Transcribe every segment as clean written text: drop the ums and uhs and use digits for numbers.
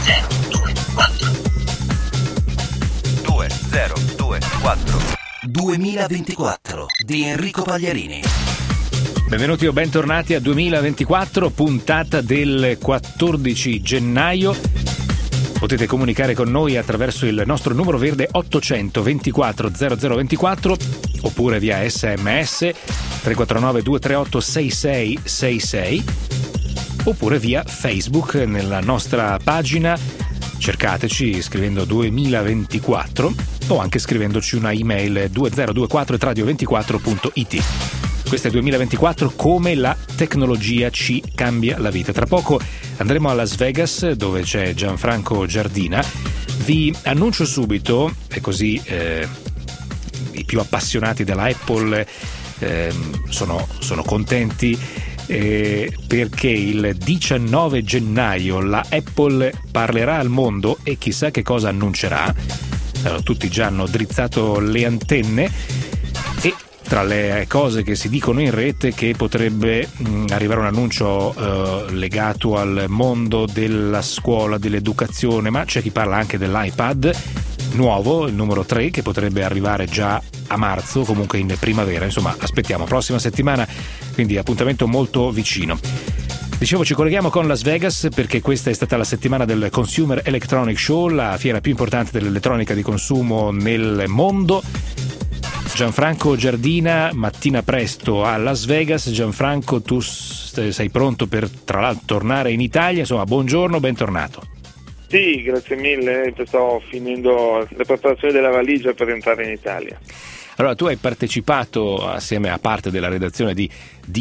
2024 2024 di Enrico Pagliarini. Benvenuti o bentornati a 2024, puntata del 14 gennaio. Potete comunicare con noi attraverso il nostro numero verde 800 24 0024 oppure via SMS 349 238 6666 oppure via Facebook nella nostra pagina. Cercateci scrivendo 2024 o anche scrivendoci una email 2024@radio24.it. Questo è 2024, come la tecnologia ci cambia la vita. Tra poco andremo a Las Vegas, dove c'è Gianfranco Giardina. Vi annuncio subito, e così i più appassionati della Apple sono contenti, perché il 19 gennaio la Apple parlerà al mondo e chissà che cosa annuncerà. Allora, tutti già hanno drizzato le antenne e tra le cose che si dicono in rete che potrebbe arrivare un annuncio legato al mondo della scuola, dell'educazione, ma c'è chi parla anche dell'iPad nuovo, il numero 3, che potrebbe arrivare già a marzo, comunque in primavera. Insomma, aspettiamo, prossima settimana, quindi appuntamento molto vicino. Dicevo, ci colleghiamo con Las Vegas perché questa è stata la settimana del Consumer Electronic Show, la fiera più importante dell'elettronica di consumo nel mondo. Gianfranco Giardina, mattina presto a Las Vegas. Gianfranco, tu sei pronto per, tra l'altro, tornare in Italia? Insomma, buongiorno, bentornato. Sì, grazie mille, sto finendo la preparazione della valigia per entrare in Italia. Allora, tu hai partecipato, assieme a parte della redazione di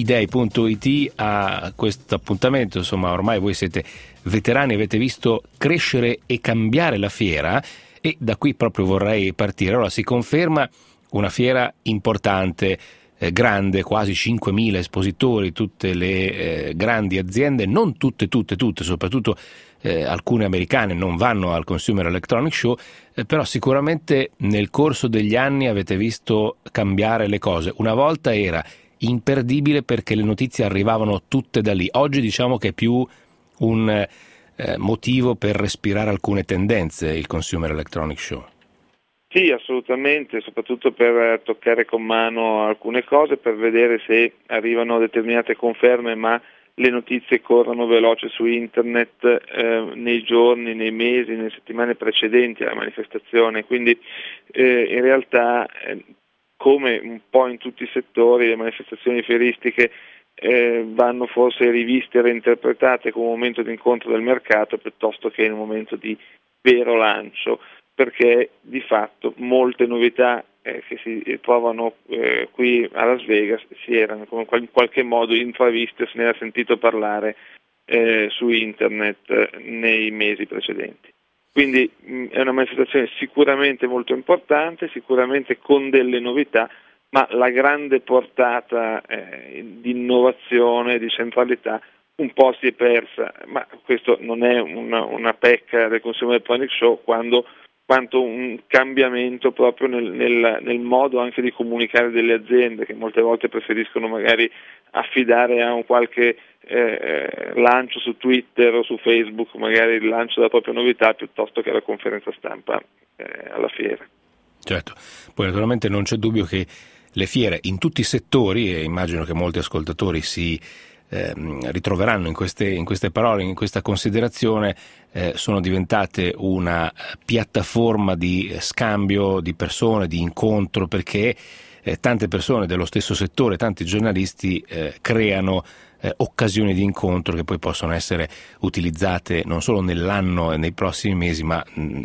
D-Day.it, a questo appuntamento. Insomma, ormai voi siete veterani, avete visto crescere e cambiare la fiera, e da qui proprio vorrei partire. Allora, si conferma una fiera importante, grande, quasi 5.000 espositori, tutte le grandi aziende, non tutte, soprattutto alcune americane non vanno al Consumer Electronic Show, però sicuramente nel corso degli anni avete visto cambiare le cose. Una volta era imperdibile perché le notizie arrivavano tutte da lì. Oggi diciamo che è più un motivo per respirare alcune tendenze, il Consumer Electronic Show. Sì, assolutamente, soprattutto per toccare con mano alcune cose, per vedere se arrivano determinate conferme, ma le notizie corrono veloce su internet nei giorni, nei mesi, nelle settimane precedenti alla manifestazione. Quindi in realtà, come un po' in tutti i settori, le manifestazioni fieristiche vanno forse riviste e reinterpretate come un momento di incontro del mercato piuttosto che in un momento di vero lancio, perché di fatto molte novità che si trovano qui a Las Vegas si erano in qualche modo intraviste, se ne era sentito parlare su internet nei mesi precedenti. Quindi è una manifestazione sicuramente molto importante, sicuramente con delle novità, ma la grande portata di innovazione, di centralità un po' si è persa. Ma questo non è una pecca del Consumer Electronic Show, quanto un cambiamento proprio nel modo anche di comunicare delle aziende, che molte volte preferiscono magari affidare a un qualche lancio su Twitter o su Facebook, magari il lancio della propria novità, piuttosto che la conferenza stampa alla fiera. Certo, poi naturalmente non c'è dubbio che le fiere in tutti i settori, e immagino che molti ascoltatori si ritroveranno in queste parole, in questa considerazione, sono diventate una piattaforma di scambio di persone, di incontro, perché tante persone dello stesso settore, tanti giornalisti creano occasioni di incontro che poi possono essere utilizzate non solo nell'anno e nei prossimi mesi, ma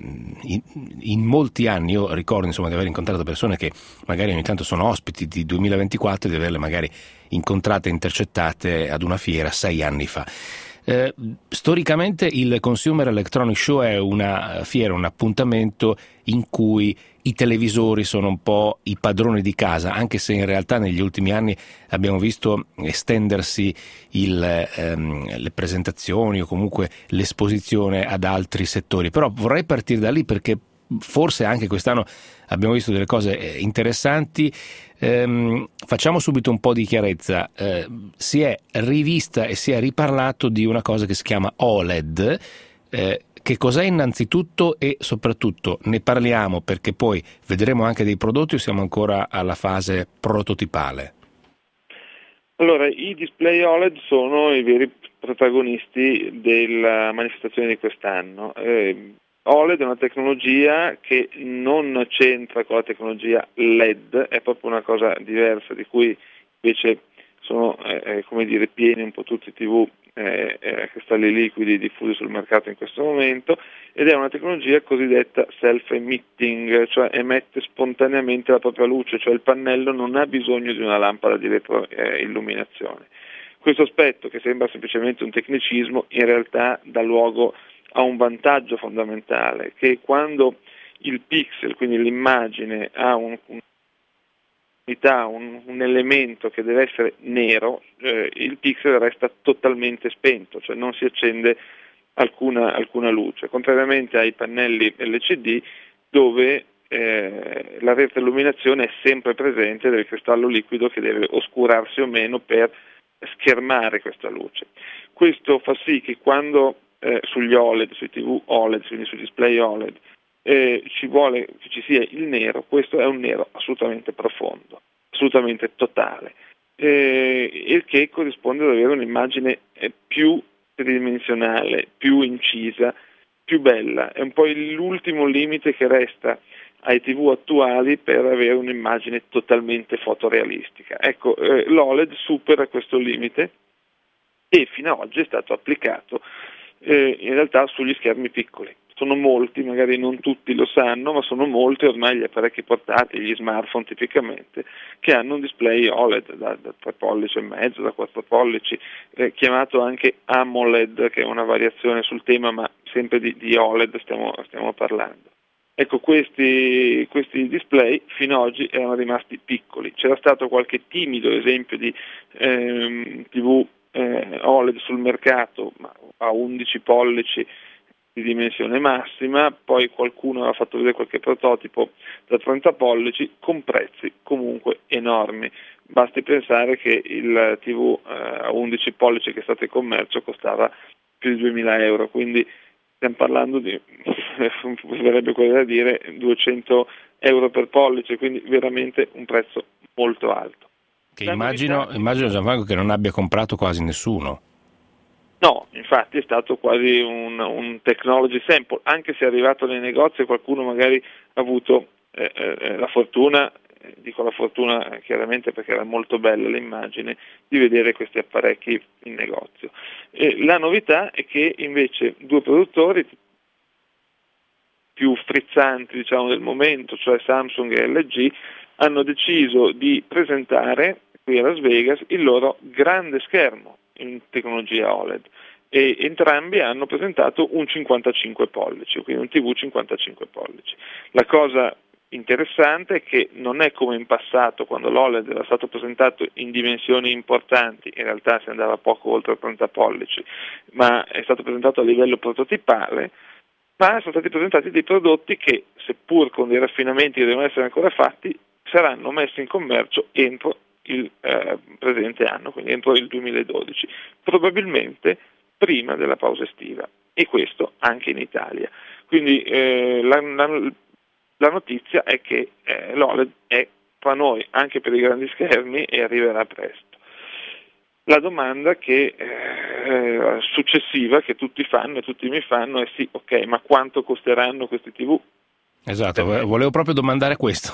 in molti anni. Io ricordo di aver incontrato persone che magari ogni tanto sono ospiti di 2024 e di averle magari incontrate e intercettate ad una fiera 6 anni fa. Storicamente il Consumer Electronic Show è una fiera, un appuntamento in cui i televisori sono un po' i padroni di casa, anche se in realtà negli ultimi anni abbiamo visto estendersi le presentazioni o comunque l'esposizione ad altri settori. Però vorrei partire da lì perché forse anche quest'anno abbiamo visto delle cose interessanti. Facciamo subito un po' di chiarezza. Si è rivista e si è riparlato di una cosa che si chiama OLED, che cos'è innanzitutto e soprattutto ne parliamo perché poi vedremo anche dei prodotti o siamo ancora alla fase prototipale? Allora, i display OLED sono i veri protagonisti della manifestazione di quest'anno. OLED è una tecnologia che non c'entra con la tecnologia LED, è proprio una cosa diversa di cui invece sono pieni un po' tutti i TV cristalli liquidi diffusi sul mercato in questo momento, ed è una tecnologia cosiddetta self-emitting, cioè emette spontaneamente la propria luce, cioè il pannello non ha bisogno di una lampada di retroilluminazione. Questo aspetto, che sembra semplicemente un tecnicismo, in realtà dà luogo a un vantaggio fondamentale, che quando il pixel, quindi l'immagine, ha un elemento che deve essere nero, il pixel resta totalmente spento, cioè non si accende alcuna luce, contrariamente ai pannelli LCD dove la retroilluminazione è sempre presente del cristallo liquido che deve oscurarsi o meno per schermare questa luce. Questo fa sì che quando sugli OLED, sui TV OLED, quindi sui display OLED, ci vuole che ci sia il nero, questo è un nero assolutamente profondo, assolutamente totale, il che corrisponde ad avere un'immagine più tridimensionale, più incisa, più bella. È un po' l'ultimo limite che resta ai TV attuali per avere un'immagine totalmente fotorealistica. Ecco, l'OLED supera questo limite e fino ad oggi è stato applicato in realtà sugli schermi piccoli. Sono molti, magari non tutti lo sanno, ma sono molti ormai gli apparecchi portatili, gli smartphone tipicamente, che hanno un display OLED da 3 pollici e mezzo, da 4 pollici, chiamato anche AMOLED, che è una variazione sul tema, ma sempre di OLED stiamo parlando. Ecco, questi display fino ad oggi erano rimasti piccoli. C'era stato qualche timido esempio di TV OLED sul mercato, ma a 11 pollici di dimensione massima, poi qualcuno aveva fatto vedere qualche prototipo da 30 pollici con prezzi comunque enormi. Basti pensare che il TV a 11 pollici che è stato in commercio costava più di 2.000 euro, quindi stiamo parlando di, verrebbe quello da dire, 200 euro per pollice, quindi veramente un prezzo molto alto. Che immagino Gianfranco che non abbia comprato quasi nessuno. No, infatti è stato quasi un technology sample, anche se è arrivato nei negozi e qualcuno magari ha avuto la fortuna, dico la fortuna chiaramente perché era molto bella l'immagine, di vedere questi apparecchi in negozio. La novità è che invece 2 produttori più frizzanti, diciamo, del momento, cioè Samsung e LG, hanno deciso di presentare qui a Las Vegas il loro grande schermo in tecnologia OLED, e entrambi hanno presentato un 55 pollici, quindi un TV 55 pollici. La cosa interessante è che non è come in passato, quando l'OLED era stato presentato in dimensioni importanti, in realtà si andava poco oltre 30 pollici, ma è stato presentato a livello prototipale, ma sono stati presentati dei prodotti che, seppur con dei raffinamenti che devono essere ancora fatti, saranno messi in commercio entro il presente anno, quindi entro il 2012, probabilmente prima della pausa estiva, e questo anche in Italia. Quindi la notizia è che l'OLED è tra noi anche per i grandi schermi e arriverà presto. La domanda successiva che tutti fanno e tutti mi fanno è sì, ok, ma quanto costeranno questi TV? Esatto, volevo proprio domandare questo.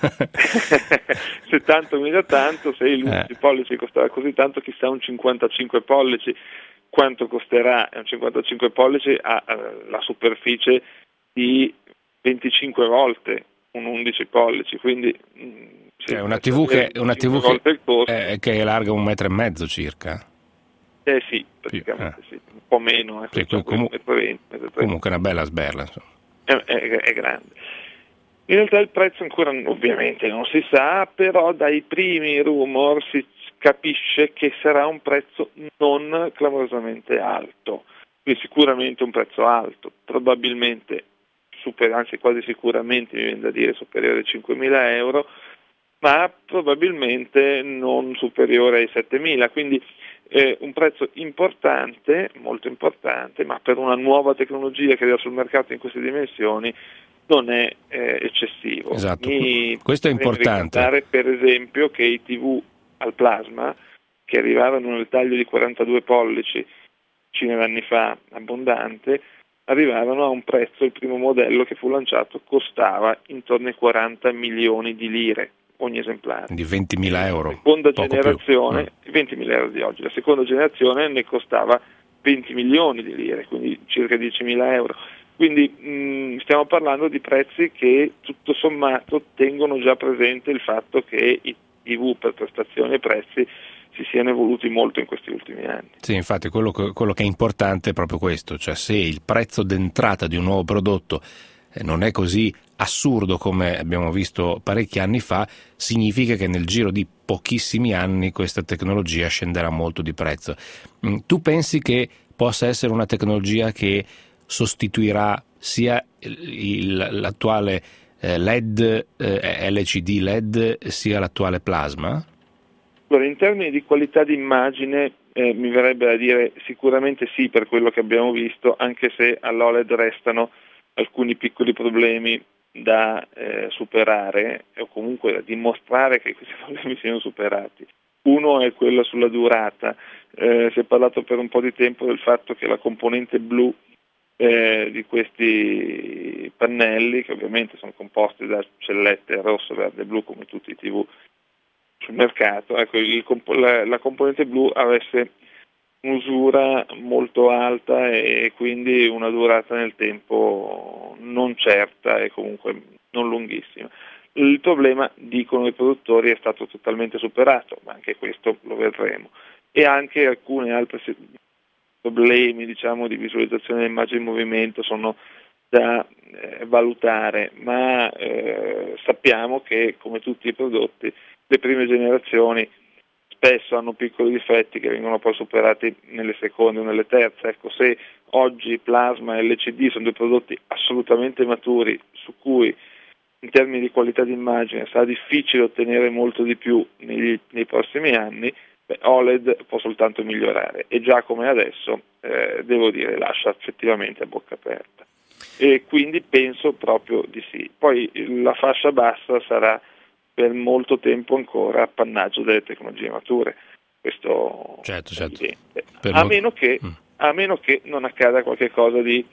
Se tanto mi dà tanto, se l'11 pollici costava così tanto, chissà un 55 pollici quanto costerà. Un 55 pollici ha la superficie di 25 volte un 11 pollici, quindi cioè una TV che è larga 1,5 metri circa. Sì, praticamente sì, un po' meno, comunque una bella sberla, insomma. È grande. In realtà il prezzo ancora ovviamente non si sa, però dai primi rumor si capisce che sarà un prezzo non clamorosamente alto, quindi sicuramente un prezzo alto, probabilmente anzi quasi sicuramente mi viene da dire superiore ai 5.000 euro, ma probabilmente non superiore ai 7.000, quindi un prezzo importante, molto importante, ma per una nuova tecnologia che arriva sul mercato in queste dimensioni non è eccessivo. Esatto, questo è importante. Ricordare per esempio che i TV al plasma, che arrivavano nel taglio di 42 pollici decine d'anni fa, abbondante, arrivavano a un prezzo, il primo modello che fu lanciato costava intorno ai 40 milioni di lire ogni esemplare. Di 20.000 euro. La seconda generazione, 20.000 euro di oggi, la seconda generazione ne costava 20 milioni di lire, quindi circa 10.000 euro. Quindi stiamo parlando di prezzi che tutto sommato tengono già presente il fatto che i TV per prestazioni e prezzi si siano evoluti molto in questi ultimi anni. Sì, infatti quello che è importante è proprio questo, cioè se il prezzo d'entrata di un nuovo prodotto non è così assurdo come abbiamo visto parecchi anni fa, significa che nel giro di pochissimi anni questa tecnologia scenderà molto di prezzo. Tu pensi che possa essere una tecnologia che sostituirà sia l'attuale LED, LCD LED, sia l'attuale plasma? Allora, in termini di qualità di immagine mi verrebbe da dire sicuramente sì, per quello che abbiamo visto, anche se all'OLED restano alcuni piccoli problemi da superare o comunque da dimostrare che questi problemi siano superati. Uno è quello sulla durata. Si è parlato per un po' di tempo del fatto che la componente blu di questi pannelli, che ovviamente sono composti da cellette rosso, verde e blu come tutti i TV sul mercato, ecco, la componente blu avesse un'usura molto alta e quindi una durata nel tempo non certa e comunque non lunghissima. Il problema, dicono i produttori, è stato totalmente superato, ma anche questo lo vedremo. E anche alcuni altri problemi, diciamo, di visualizzazione dell'immagine in movimento sono da valutare, ma sappiamo che, come tutti i prodotti, le prime generazioni spesso hanno piccoli difetti che vengono poi superati nelle seconde o nelle terze. Ecco, se oggi plasma e LCD sono due prodotti assolutamente maturi su cui in termini di qualità di immagine sarà difficile ottenere molto di più nei prossimi anni, OLED può soltanto migliorare e già come adesso devo dire lascia effettivamente a bocca aperta, e quindi penso proprio di sì. Poi la fascia bassa sarà per molto tempo ancora appannaggio delle tecnologie mature, questo certo. è evidente, a meno che non accada qualche cosa di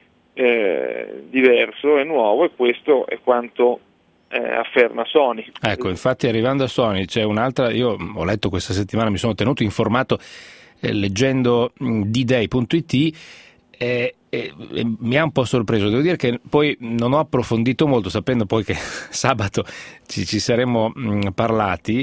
diverso e nuovo, e questo è quanto afferma Sony. Ecco, infatti arrivando a Sony c'è un'altra, io ho letto questa settimana, mi sono tenuto informato leggendo D-Day.it e mi ha un po' sorpreso, devo dire che poi non ho approfondito molto, sapendo poi che sabato ci saremmo parlati.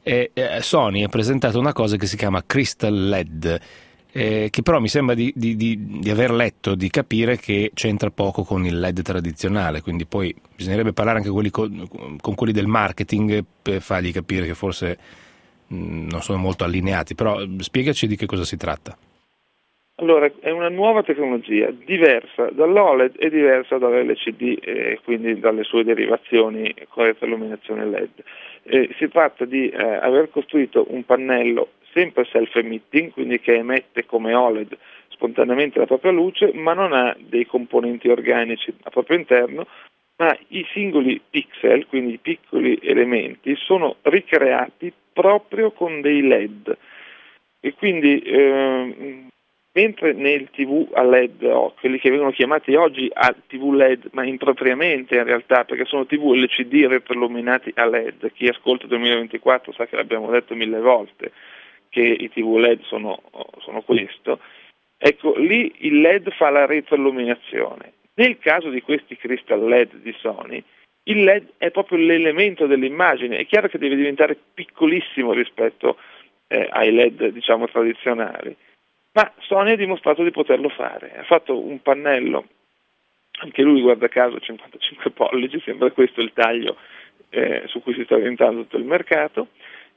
Sony ha presentato una cosa che si chiama Crystal LED, che però mi sembra di aver letto, di capire che c'entra poco con il LED tradizionale, quindi poi bisognerebbe parlare anche con quelli del marketing per fargli capire che forse non sono molto allineati, però spiegaci di che cosa si tratta. Allora, è una nuova tecnologia diversa dall'OLED e diversa dall'LCD e quindi dalle sue derivazioni con retroilluminazione LED. Si tratta di aver costruito un pannello sempre self-emitting, quindi che emette come OLED spontaneamente la propria luce, ma non ha dei componenti organici al proprio interno, ma i singoli pixel, quindi i piccoli elementi, sono ricreati proprio con dei LED. E quindi mentre nel TV a LED, quelli che vengono chiamati oggi a TV LED, ma impropriamente in realtà, perché sono TV LCD retroilluminati a LED, chi ascolta 2024 sa che l'abbiamo detto 1000 volte, che i TV LED sono questo, ecco, lì il LED fa la retroilluminazione. Nel caso di questi Crystal LED di Sony, il LED è proprio l'elemento dell'immagine, è chiaro che deve diventare piccolissimo rispetto ai LED, diciamo, tradizionali, ma Sony ha dimostrato di poterlo fare. Ha fatto un pannello, anche lui guarda caso 55 pollici, sembra questo il taglio su cui si sta orientando tutto il mercato,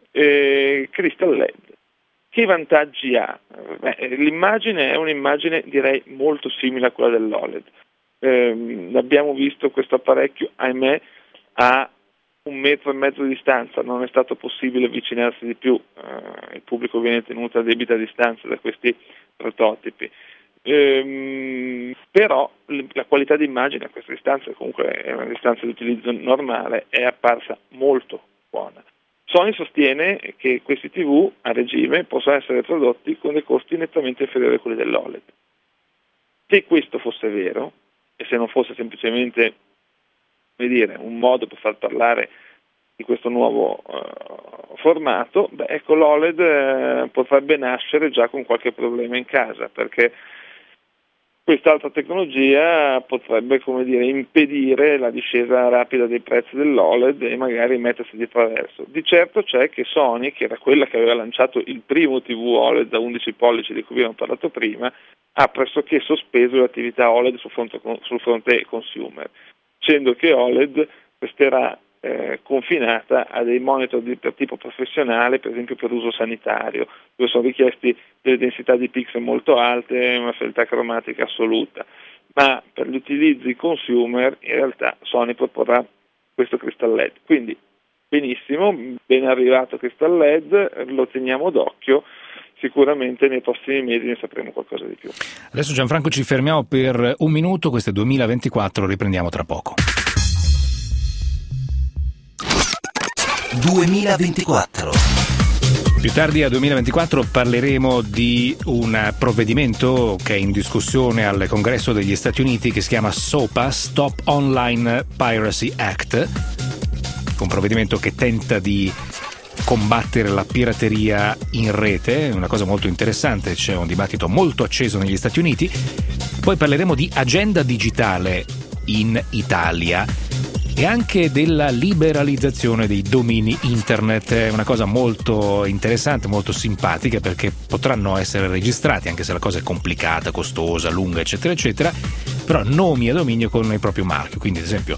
Crystal LED. Che vantaggi ha? L'immagine è un'immagine, direi, molto simile a quella dell'OLED. Abbiamo visto questo apparecchio, ahimè, ha 1,5 metri di distanza non è stato possibile avvicinarsi di più, il pubblico viene tenuto a debita distanza da questi prototipi. Però la qualità di immagine a questa distanza, comunque è una distanza di utilizzo normale, è apparsa molto buona. Sony sostiene che questi TV a regime possono essere prodotti con dei costi nettamente inferiori a quelli dell'OLED. Se questo fosse vero, e se non fosse semplicemente un modo per far parlare di questo nuovo formato, ecco, l'OLED potrebbe nascere già con qualche problema in casa, perché quest'altra tecnologia potrebbe, impedire la discesa rapida dei prezzi dell'OLED e magari mettersi di traverso. Di certo c'è che Sony, che era quella che aveva lanciato il primo TV OLED da 11 pollici di cui abbiamo parlato prima, ha pressoché sospeso l'attività OLED sul fronte consumer, dicendo che OLED resterà confinata a dei monitor per tipo professionale, per esempio per uso sanitario, dove sono richiesti delle densità di pixel molto alte e una fedeltà cromatica assoluta, ma per gli utilizzi consumer in realtà Sony proporrà questo Crystal LED. Quindi benissimo, ben arrivato Crystal LED, lo teniamo d'occhio. Sicuramente nei prossimi mesi ne sapremo qualcosa di più. Adesso Gianfranco ci fermiamo per un minuto, questo è 2024, riprendiamo tra poco. 2024. Più tardi a 2024 parleremo di un provvedimento che è in discussione al Congresso degli Stati Uniti che si chiama SOPA, Stop Online Piracy Act, un provvedimento che tenta di combattere la pirateria in rete, è una cosa molto interessante, c'è un dibattito molto acceso negli Stati Uniti. Poi parleremo di agenda digitale in Italia e anche della liberalizzazione dei domini internet, è una cosa molto interessante, molto simpatica, perché potranno essere registrati, anche se la cosa è complicata, costosa, lunga, eccetera eccetera, però nomi a dominio con il proprio marchio, quindi ad esempio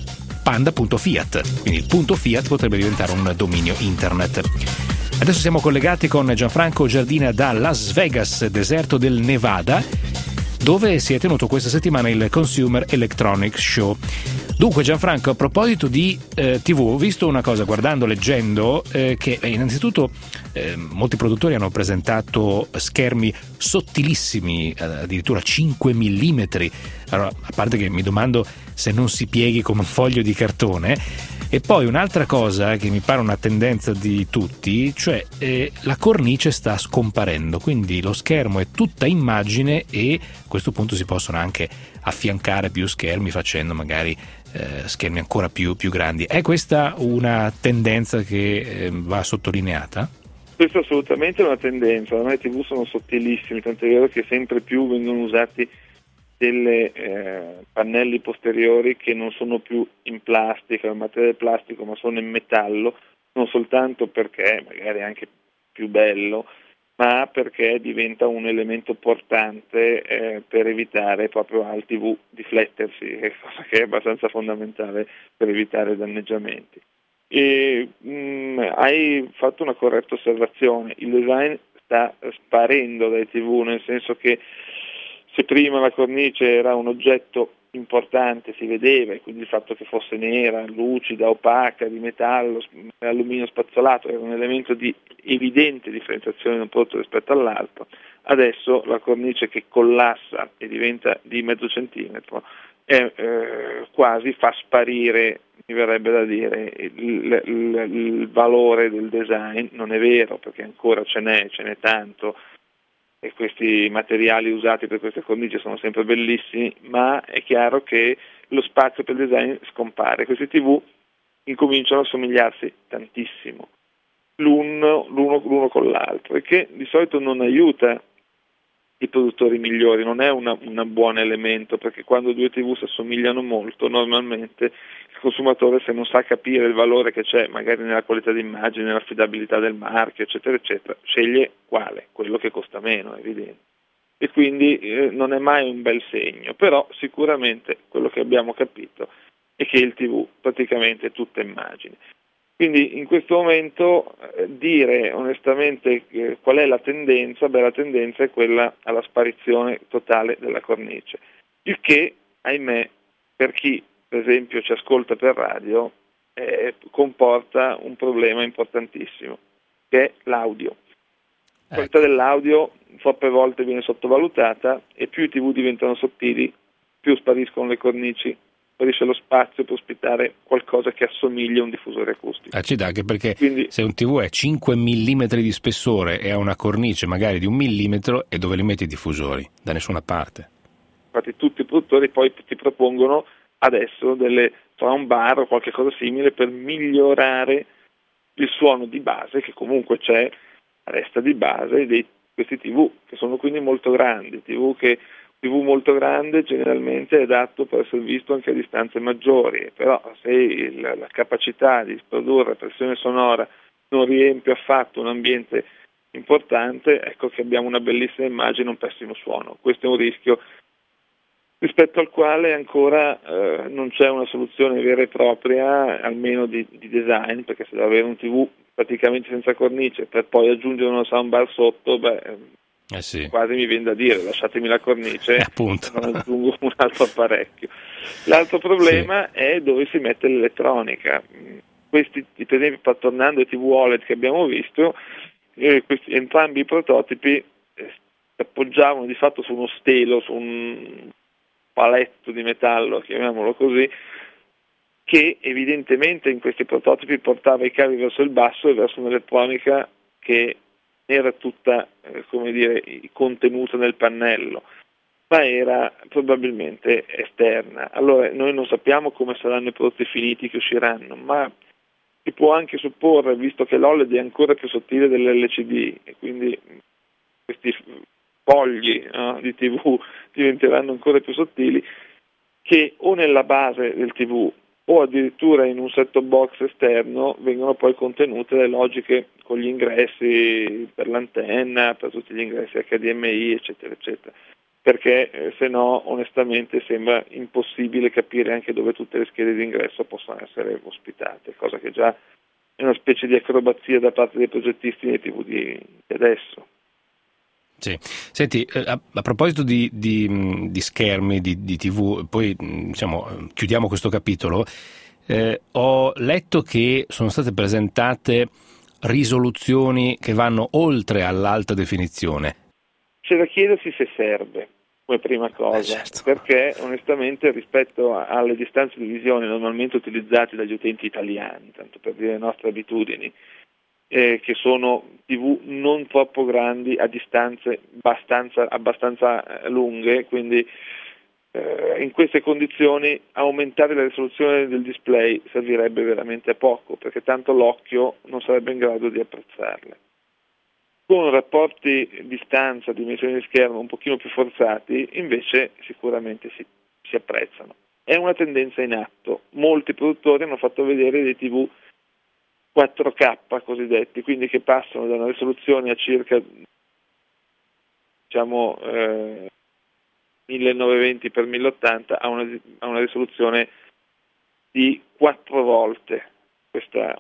panda.fiat, quindi il punto Fiat potrebbe diventare un dominio internet. Adesso siamo collegati con Gianfranco Giardina da Las Vegas, deserto del Nevada, dove si è tenuto questa settimana il Consumer Electronics Show. Dunque Gianfranco, a proposito di TV, ho visto una cosa guardando, leggendo, che innanzitutto molti produttori hanno presentato schermi sottilissimi, addirittura 5 mm. Allora, a parte che mi domando se non si pieghi come un foglio di cartone. E poi un'altra cosa che mi pare una tendenza di tutti, cioè la cornice sta scomparendo, quindi lo schermo è tutta immagine e a questo punto si possono anche affiancare più schermi facendo magari schermi ancora più grandi. È questa una tendenza che va sottolineata? Questa è assolutamente una tendenza, ormai i TV sono sottilissimi, tant'è vero che sempre più vengono usati delle pannelli posteriori che non sono più in plastica o in materiale plastico, ma sono in metallo, non soltanto perché magari è anche più bello, ma perché diventa un elemento portante per evitare proprio al TV di flettersi, cosa che è abbastanza fondamentale per evitare danneggiamenti. Hai fatto una corretta osservazione, il design sta sparendo dai TV, nel senso che se prima la cornice era un oggetto importante, si vedeva, e quindi il fatto che fosse nera, lucida, opaca, di metallo, alluminio spazzolato era un elemento di evidente differenziazione di un prodotto rispetto all'altro, adesso la cornice che collassa e diventa di mezzo centimetro quasi fa sparire, mi verrebbe da dire, il valore del design. Non è vero, perché ancora ce n'è tanto, e questi materiali usati per queste cornici sono sempre bellissimi, ma è chiaro che lo spazio per il design scompare. Questi TV incominciano a somigliarsi tantissimo l'uno con l'altro, e che di solito non aiuta i produttori migliori, non è un buon elemento, perché quando due TV si assomigliano molto, normalmente il consumatore, se non sa capire il valore che c'è magari nella qualità d'immagine, nell'affidabilità del marchio, eccetera eccetera, sceglie quale? Quello che costa meno, è evidente. E quindi non è mai un bel segno, però sicuramente quello che abbiamo capito è che il TV praticamente è tutta immagine. Quindi in questo momento dire onestamente qual è la tendenza? La tendenza è quella alla sparizione totale della cornice, il che, ahimè, per chi per esempio ci ascolta per radio comporta un problema importantissimo, che è l'audio. La qualità dell'audio troppe volte viene sottovalutata, e più i TV diventano sottili, più spariscono le cornici, sparisce lo spazio per ospitare qualcosa che assomiglia a un diffusore acustico. Anche perché se un TV è 5 mm di spessore e ha una cornice magari di 1 millimetro, e dove li metti i diffusori? Da nessuna parte. Infatti tutti i produttori poi ti propongono adesso delle soundbar o qualche cosa simile per migliorare il suono di base, che comunque c'è, resta di base di questi TV, che sono quindi molto grandi. TV molto grande generalmente è adatto per essere visto anche a distanze maggiori, però se la capacità di produrre pressione sonora non riempie affatto un ambiente importante, ecco che abbiamo una bellissima immagine e un pessimo suono. Questo è un rischio rispetto al quale ancora non c'è una soluzione vera e propria, almeno di design, perché se devo avere un TV praticamente senza cornice per poi aggiungere una soundbar sotto, sì. Quasi mi viene da dire lasciatemi la cornice, appunto. Non aggiungo un altro apparecchio. L'altro problema è dove si mette l'elettronica. Questi, per esempio, tornando ai TV OLED che abbiamo visto, entrambi i prototipi si appoggiavano di fatto su uno stelo, su un paletto di metallo, chiamiamolo così, che evidentemente in questi prototipi portava i cavi verso il basso e verso un'elettronica che era tutta, contenuta nel pannello, ma era probabilmente esterna. Allora, noi non sappiamo come saranno i prodotti finiti che usciranno, ma si può anche supporre, visto che l'OLED è ancora più sottile dell'LCD, e quindi questi fogli di TV diventeranno ancora più sottili, che o nella base del TV o addirittura in un set-top box esterno vengono poi contenute le logiche con gli ingressi per l'antenna, per tutti gli ingressi HDMI, eccetera, eccetera. Perché se no, onestamente, sembra impossibile capire anche dove tutte le schede di ingresso possono essere ospitate, cosa che già è una specie di acrobazia da parte dei progettisti nei TV di adesso. Sì. Senti, a proposito di schermi, di TV, poi chiudiamo questo capitolo. Ho letto che sono state presentate risoluzioni che vanno oltre all'alta definizione. C'è da chiedersi se serve come prima cosa, certo. Perché onestamente rispetto alle distanze di visione normalmente utilizzate dagli utenti italiani, tanto per dire le nostre abitudini, che sono TV non troppo grandi a distanze abbastanza lunghe, quindi in queste condizioni aumentare la risoluzione del display servirebbe veramente a poco, perché tanto l'occhio non sarebbe in grado di apprezzarle. Con rapporti distanza, dimensioni di schermo un pochino più forzati, invece sicuramente si apprezzano. È una tendenza in atto. Molti produttori hanno fatto vedere dei TV 4K cosiddetti, quindi che passano da una risoluzione a circa 1920x1080 a una risoluzione di 4 volte questa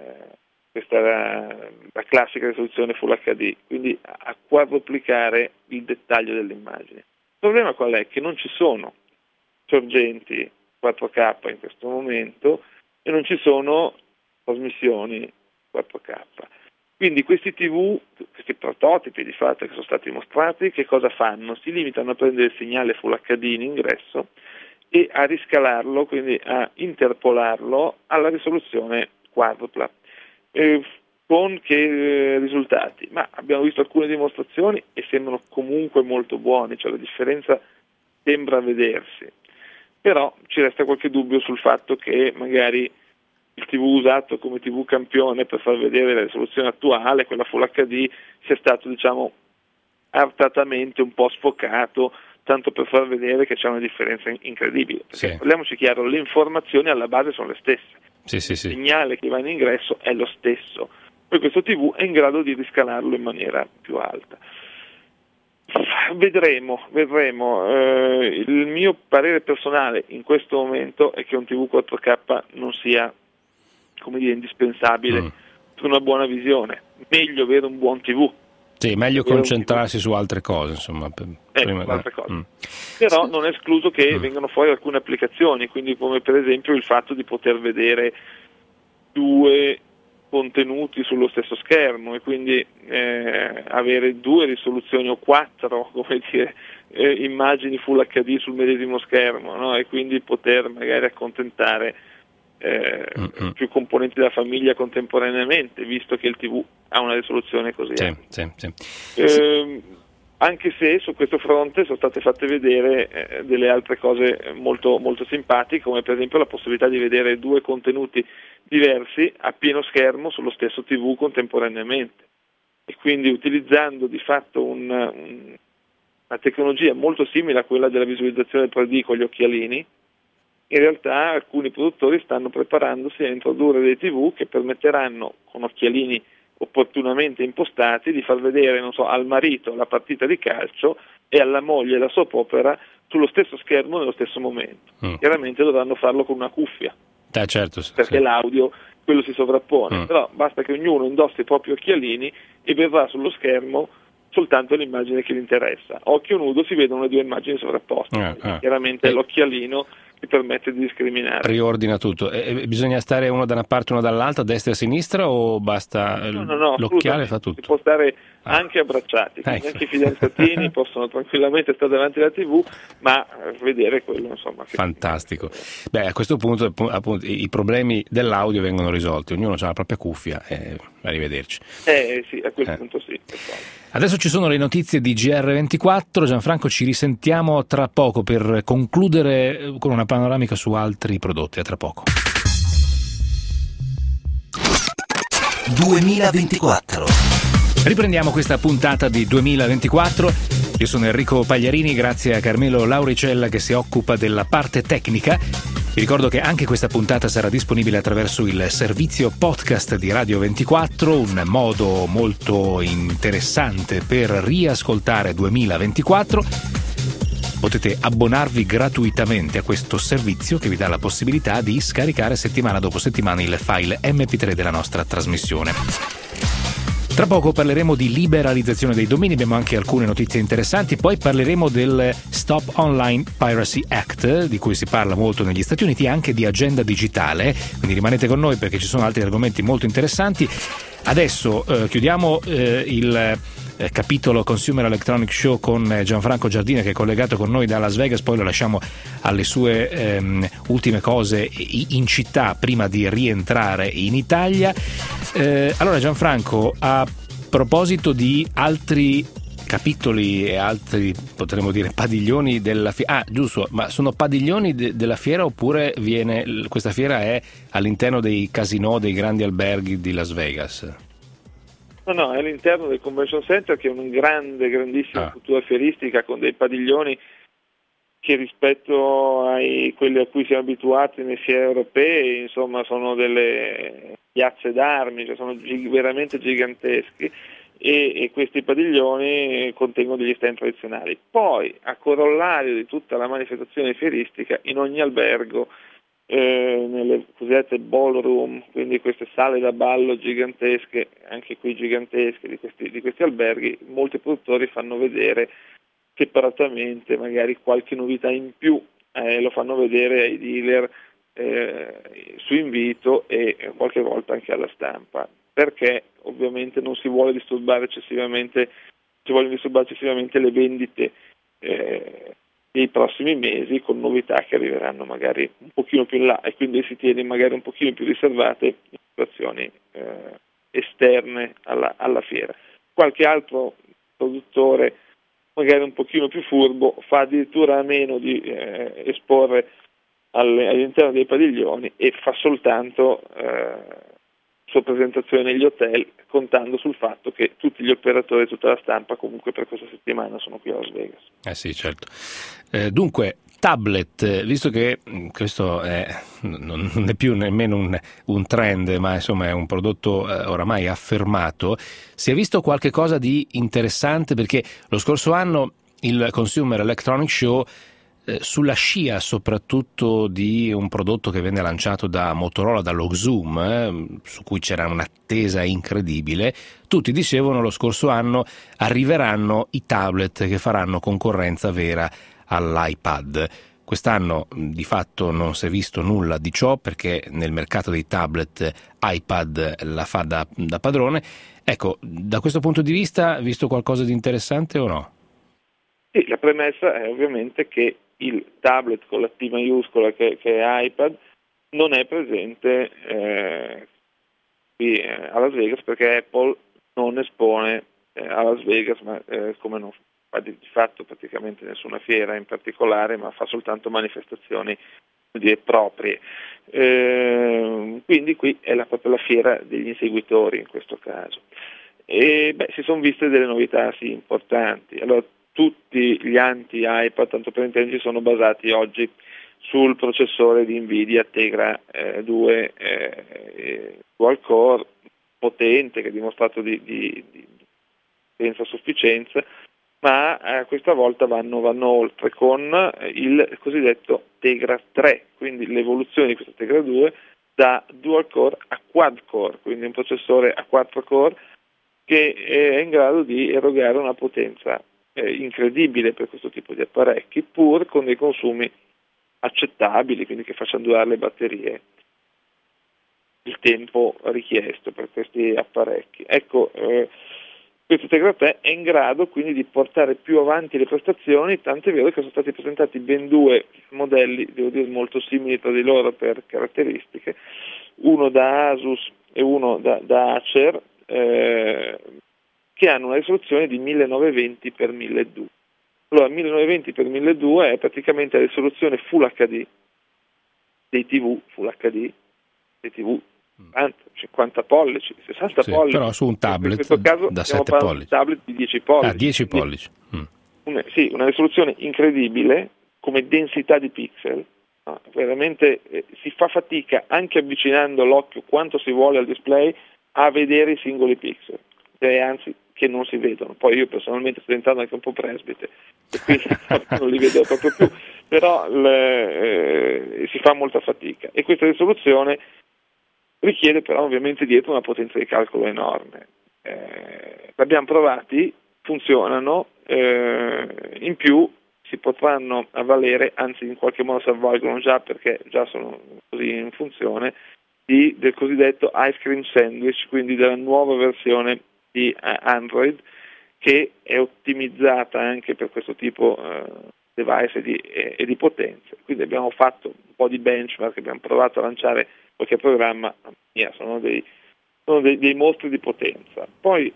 la classica risoluzione Full HD, quindi a quadruplicare il dettaglio delle immagini. Il problema qual è? Che non ci sono sorgenti 4K in questo momento e non ci sono trasmissioni 4K. Quindi questi TV, questi prototipi di fatto che sono stati mostrati, che cosa fanno? Si limitano a prendere il segnale Full HD in ingresso e a riscalarlo, quindi a interpolarlo alla risoluzione quadrupla. Con che risultati? Ma abbiamo visto alcune dimostrazioni e sembrano comunque molto buone, cioè la differenza sembra vedersi. Però ci resta qualche dubbio sul fatto che magari il TV usato come TV campione per far vedere la risoluzione attuale, quella Full HD, sia stato artatamente un po' sfocato, tanto per far vedere che c'è una differenza incredibile. Perché parliamoci chiaro, le informazioni alla base sono le stesse. Il segnale che va in ingresso è lo stesso. Poi questo TV è in grado di riscalarlo in maniera più alta. Vedremo. Il mio parere personale in questo momento è che un TV 4K non sia, indispensabile per una buona visione. Meglio avere un buon TV. Sì, meglio concentrarsi su altre cose, insomma. Altre cose. Però non è escluso che vengano fuori alcune applicazioni, quindi come per esempio il fatto di poter vedere due contenuti sullo stesso schermo e quindi avere 2 risoluzioni o 4, come dire, immagini Full HD sul medesimo schermo, no? E quindi poter magari accontentare più componenti della famiglia contemporaneamente, visto che il TV ha una risoluzione così alta. Sì. Anche se su questo fronte sono state fatte vedere delle altre cose molto, molto simpatiche, come per esempio la possibilità di vedere 2 contenuti diversi a pieno schermo sullo stesso TV contemporaneamente, e quindi utilizzando di fatto una tecnologia molto simile a quella della visualizzazione 3D con gli occhialini. In realtà alcuni produttori stanno preparandosi a introdurre dei TV che permetteranno, con occhialini opportunamente impostati, di far vedere, non so, al marito la partita di calcio e alla moglie la soap opera sullo stesso schermo nello stesso momento. Chiaramente dovranno farlo con una cuffia, certo, perché sì. L'audio quello si sovrappone, però basta che ognuno indossi i propri occhialini e vedrà sullo schermo soltanto l'immagine che gli interessa. A occhio nudo si vedono le 2 immagini sovrapposte, chiaramente l'occhialino ti permette di discriminare. Riordina tutto. Bisogna stare uno da una parte e uno dall'altra, destra e sinistra, o basta l'occhiale fa tutto? Si può stare anche abbracciati, quindi anche i fidanzatini possono tranquillamente stare davanti alla TV, ma vedere quello, insomma. Fantastico. A questo punto appunto i problemi dell'audio vengono risolti, ognuno ha la propria cuffia, arrivederci. Sì, a quel punto sì. Adesso ci sono le notizie di GR24. Gianfranco, ci risentiamo tra poco per concludere con una panoramica su altri prodotti. A tra poco. 2024. Riprendiamo questa puntata di 2024. Io sono Enrico Pagliarini, grazie a Carmelo Lauricella che si occupa della parte tecnica. Vi ricordo che anche questa puntata sarà disponibile attraverso il servizio podcast di Radio 24, un modo molto interessante per riascoltare 2024. Potete abbonarvi gratuitamente a questo servizio che vi dà la possibilità di scaricare settimana dopo settimana il file MP3 della nostra trasmissione. Tra poco parleremo di liberalizzazione dei domini, abbiamo anche alcune notizie interessanti, poi parleremo del Stop Online Piracy Act, di cui si parla molto negli Stati Uniti, e anche di agenda digitale, quindi rimanete con noi perché ci sono altri argomenti molto interessanti. Adesso chiudiamo il capitolo Consumer Electronic Show con Gianfranco Giardina, che è collegato con noi da Las Vegas, poi lo lasciamo alle sue ultime cose in città prima di rientrare in Italia. Allora Gianfranco, a proposito di altri capitoli e altri, potremmo dire, padiglioni della fiera. Giusto, ma sono padiglioni della fiera oppure questa fiera è all'interno dei casinò, dei grandi alberghi di Las Vegas? No, è all'interno del Convention Center, che è una grandissima struttura fieristica con dei padiglioni che rispetto a quelli a cui siamo abituati nelle fiere europee, insomma, sono delle piazze d'armi, cioè sono veramente giganteschi, e questi padiglioni contengono degli stand tradizionali. Poi, a corollario di tutta la manifestazione fieristica, in ogni albergo, nelle cosiddette ballroom, quindi queste sale da ballo gigantesche, anche qui gigantesche, di questi alberghi, molti produttori fanno vedere separatamente magari qualche novità in più, lo fanno vedere ai dealer su invito e qualche volta anche alla stampa, perché ovviamente non si vuole disturbare eccessivamente le vendite nei prossimi mesi, con novità che arriveranno magari un pochino più in là, e quindi si tiene magari un pochino più riservate in situazioni esterne alla fiera. Qualche altro produttore magari un pochino più furbo fa addirittura a meno di esporre all'interno dei padiglioni e fa soltanto sua presentazione negli hotel, contando sul fatto che tutti gli operatori e tutta la stampa comunque per questa settimana sono qui a Las Vegas. Sì, certo. Dunque, tablet, visto che questo non è più nemmeno un trend, ma insomma è un prodotto oramai affermato, si è visto qualche cosa di interessante? Perché lo scorso anno il Consumer Electronic Show, sulla scia soprattutto di un prodotto che venne lanciato da Motorola, dallo Xoom, su cui c'era un'attesa incredibile, tutti dicevano lo scorso anno arriveranno i tablet che faranno concorrenza vera all'iPad. Quest'anno di fatto non si è visto nulla di ciò perché nel mercato dei tablet iPad la fa da padrone. Ecco, da questo punto di vista, hai visto qualcosa di interessante o no? Sì, la premessa è ovviamente che il tablet con la T maiuscola che è iPad non è presente qui a Las Vegas perché Apple non espone a Las Vegas, ma come non fa di fatto praticamente nessuna fiera in particolare, ma fa soltanto manifestazioni proprie. Quindi qui è proprio la fiera degli inseguitori in questo caso. E si sono viste delle novità sì importanti. Allora, tutti gli anti-iPad, tanto per intenderci, sono basati oggi sul processore di Nvidia Tegra 2 dual core potente che ha dimostrato senza sufficienza, ma questa volta vanno oltre con il cosiddetto Tegra 3, quindi l'evoluzione di questo Tegra 2 da dual core a quad core, quindi un processore a 4 core che è in grado di erogare una potenza incredibile per questo tipo di apparecchi, pur con dei consumi accettabili, quindi che facciano durare le batterie il tempo richiesto per questi apparecchi. Ecco, questo Tegra 3 è in grado quindi di portare più avanti le prestazioni, tanto è vero che sono stati presentati ben due modelli, devo dire molto simili tra di loro per caratteristiche, uno da Asus e uno da Acer, che hanno una risoluzione di 1920x1200. Allora, 1920x1200 è praticamente la risoluzione Full HD dei TV, Full HD, dei TV 50 pollici, 60 sì, pollici. Però su un tablet in questo caso da stiamo 7 parlando di pollici. un tablet di 10 pollici. 10 pollici. Una risoluzione incredibile come densità di pixel. No, veramente si fa fatica, anche avvicinando l'occhio quanto si vuole al display, a vedere i singoli pixel, anzi che non si vedono. Poi io personalmente sto diventando anche un po' presbite e quindi non li vedo proprio più, però si fa molta fatica e questa risoluzione richiede però ovviamente dietro una potenza di calcolo enorme. L'abbiamo provati, funzionano, in più si potranno avvalere, anzi in qualche modo si avvalgono già perché già sono così in funzione, del cosiddetto ice cream sandwich, quindi della nuova versione di Android che è ottimizzata anche per questo tipo device e di potenze. Quindi abbiamo fatto un po' di benchmark, abbiamo provato a lanciare qualche programma, sono dei mostri di potenza. Poi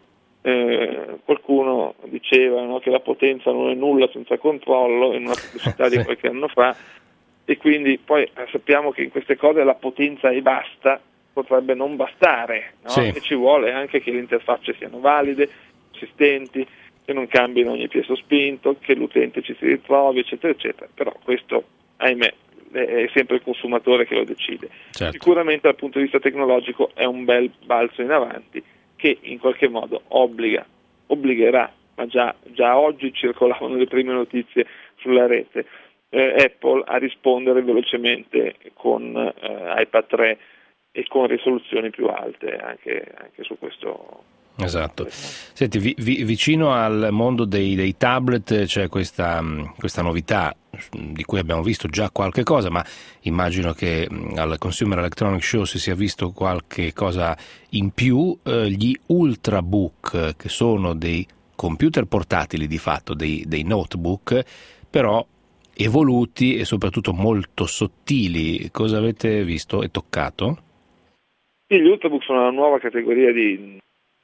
qualcuno diceva che la potenza non è nulla senza controllo in una pubblicità di qualche anno fa, e quindi poi sappiamo che in queste cose la potenza e basta potrebbe non bastare, no? Sì. E ci vuole anche che le interfacce siano valide, consistenti, che non cambino ogni piezo spinto, che l'utente ci si ritrovi, eccetera, eccetera. Però questo, ahimè, è sempre il consumatore che lo decide. Certo. Sicuramente dal punto di vista tecnologico è un bel balzo in avanti che in qualche modo obbligherà, ma già oggi circolavano le prime notizie sulla rete, Apple a rispondere velocemente con iPad 3 e con risoluzioni più alte anche su questo. Esatto. Senti, vicino al mondo dei tablet c'è questa novità di cui abbiamo visto già qualche cosa, ma immagino che al Consumer Electronics Show si sia visto qualche cosa in più, gli Ultrabook, che sono dei computer portatili di fatto, dei notebook, però evoluti e soprattutto molto sottili. Cosa avete visto e toccato? Sì, gli Ultrabook sono una nuova categoria di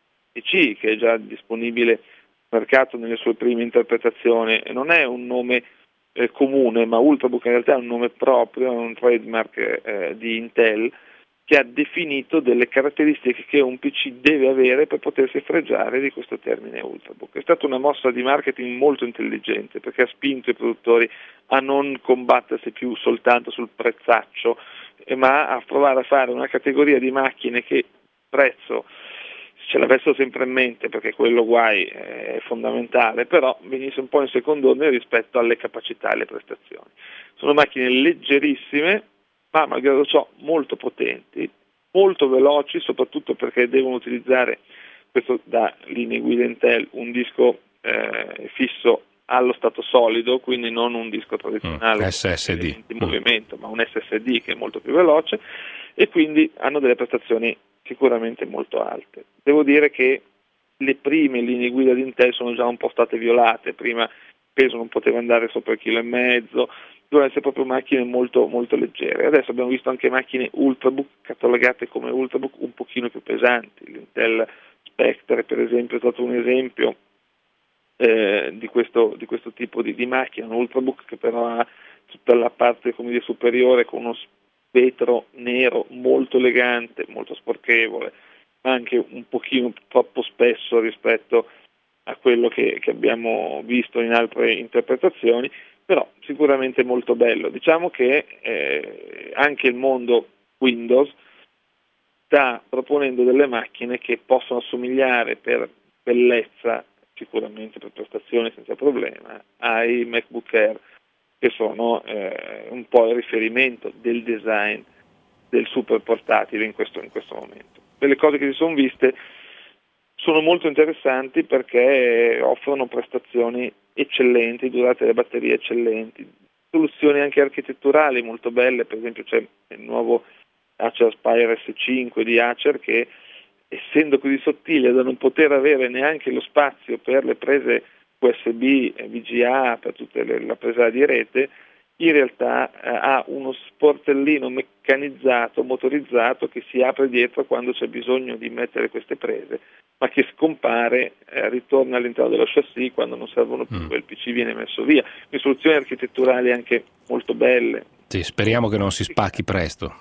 PC che è già disponibile sul mercato nelle sue prime interpretazioni, e non è un nome comune, ma Ultrabook in realtà è un nome proprio, è un trademark di Intel che ha definito delle caratteristiche che un PC deve avere per potersi fregiare di questo termine Ultrabook. È stata una mossa di marketing molto intelligente perché ha spinto i produttori a non combattersi più soltanto sul prezzaccio, ma a provare a fare una categoria di macchine che prezzo ce l'avessero sempre in mente, perché quello guai è fondamentale, però venisse un po' in secondo ordine rispetto alle capacità e alle prestazioni. Sono macchine leggerissime, ma malgrado ciò molto potenti, molto veloci, soprattutto perché devono utilizzare, questo da linee guida Intel, un disco fisso allo stato solido, quindi non un disco tradizionale SSD di movimento, ma un SSD che è molto più veloce, e quindi hanno delle prestazioni sicuramente molto alte. Devo dire che le prime linee guida di Intel sono già un po' state violate. Prima il peso non poteva andare sopra il 1,5 kg, dovevano essere proprio macchine molto, molto leggere. Adesso abbiamo visto anche macchine ultrabook catalogate come ultrabook un pochino più pesanti. L'Intel Spectre, per esempio, è stato un esempio di questo tipo di macchina, un ultrabook che però ha tutta la parte, come dire, superiore con uno vetro nero molto elegante, molto sporchevole, ma anche un pochino troppo spesso rispetto a quello che abbiamo visto in altre interpretazioni, però sicuramente molto bello. Diciamo che anche il mondo Windows sta proponendo delle macchine che possono assomigliare per bellezza, sicuramente per prestazioni senza problema, ai MacBook Air, che sono un po' il riferimento del design del super portatile in questo momento. Delle cose che si sono viste sono molto interessanti perché offrono prestazioni eccellenti, durate delle batterie eccellenti, soluzioni anche architetturali molto belle. Per esempio c'è il nuovo Acer Aspire S5 di Acer che, essendo così sottile da non poter avere neanche lo spazio per le prese USB, VGA, per tutta la presa di rete, in realtà ha uno sportellino meccanizzato, motorizzato, che si apre dietro quando c'è bisogno di mettere queste prese, ma che scompare, ritorna all'interno dello chassis quando non servono più, il PC viene messo via. Quindi soluzioni architetturali anche molto belle. Sì, speriamo che non si spacchi presto.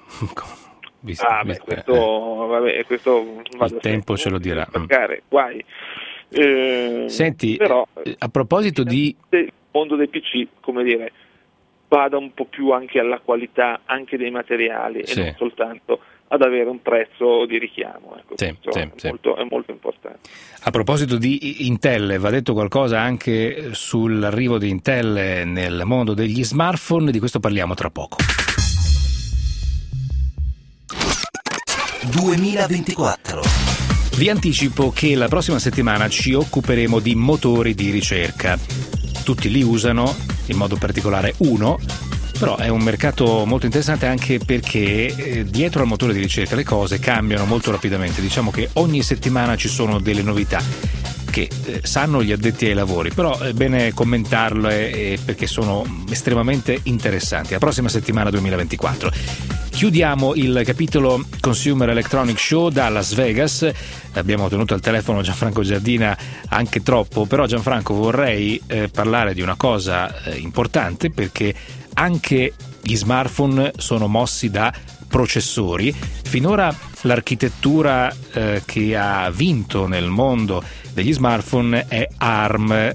Questo il tempo ce lo dirà. Guai. Senti, però, a proposito di... Il mondo dei PC, come dire, vada un po' più anche alla qualità anche dei materiali, e non soltanto ad avere un prezzo di richiamo. Ecco, è molto importante. A proposito di Intel, va detto qualcosa anche sull'arrivo di Intel nel mondo degli smartphone, di questo parliamo tra poco. 2024. Vi anticipo che la prossima settimana ci occuperemo di motori di ricerca. Tutti li usano, in modo particolare uno, però è un mercato molto interessante anche perché dietro al motore di ricerca le cose cambiano molto rapidamente. Diciamo che ogni settimana ci sono delle novità che sanno gli addetti ai lavori, però è bene commentarle perché sono estremamente interessanti. La prossima settimana 2024. Chiudiamo il capitolo Consumer Electronics Show da Las Vegas. Abbiamo tenuto al telefono Gianfranco Giardina anche troppo, però Gianfranco, vorrei parlare di una cosa importante, perché anche gli smartphone sono mossi da processori. Finora l'architettura che ha vinto nel mondo degli smartphone è ARM,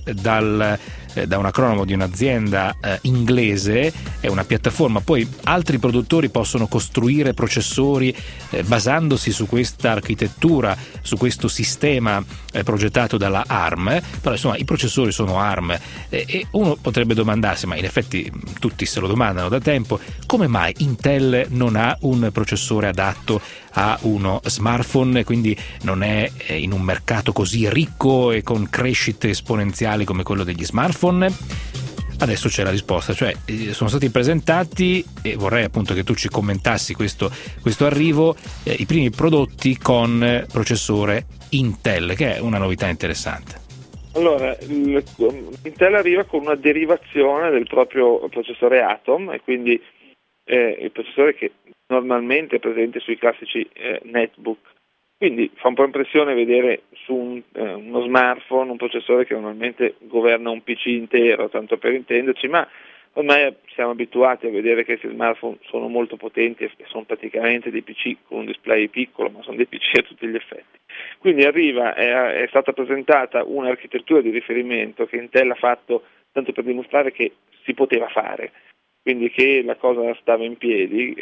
da un acronimo di un'azienda inglese, è una piattaforma. Poi altri produttori possono costruire processori basandosi su questa architettura, su questo sistema progettato dalla ARM, però insomma i processori sono ARM, e uno potrebbe domandarsi, ma in effetti tutti se lo domandano da tempo, come mai Intel non ha un processore adatto a uno smartphone, quindi non è in un mercato così ricco e con crescite esponenziali come quello degli smartphone? Adesso c'è la risposta, cioè sono stati presentati, e vorrei appunto che tu ci commentassi questo arrivo, i primi prodotti con processore Intel, che è una novità interessante. Allora, Intel arriva con una derivazione del proprio processore Atom, e quindi il processore che normalmente è presente sui classici netbook. Quindi fa un po' impressione vedere su uno smartphone un processore che normalmente governa un PC intero, tanto per intenderci, ma ormai siamo abituati a vedere che questi smartphone sono molto potenti e sono praticamente dei PC con un display piccolo, ma sono dei PC a tutti gli effetti. Quindi è stata presentata un'architettura di riferimento che Intel ha fatto tanto per dimostrare che si poteva fare, quindi che la cosa stava in piedi,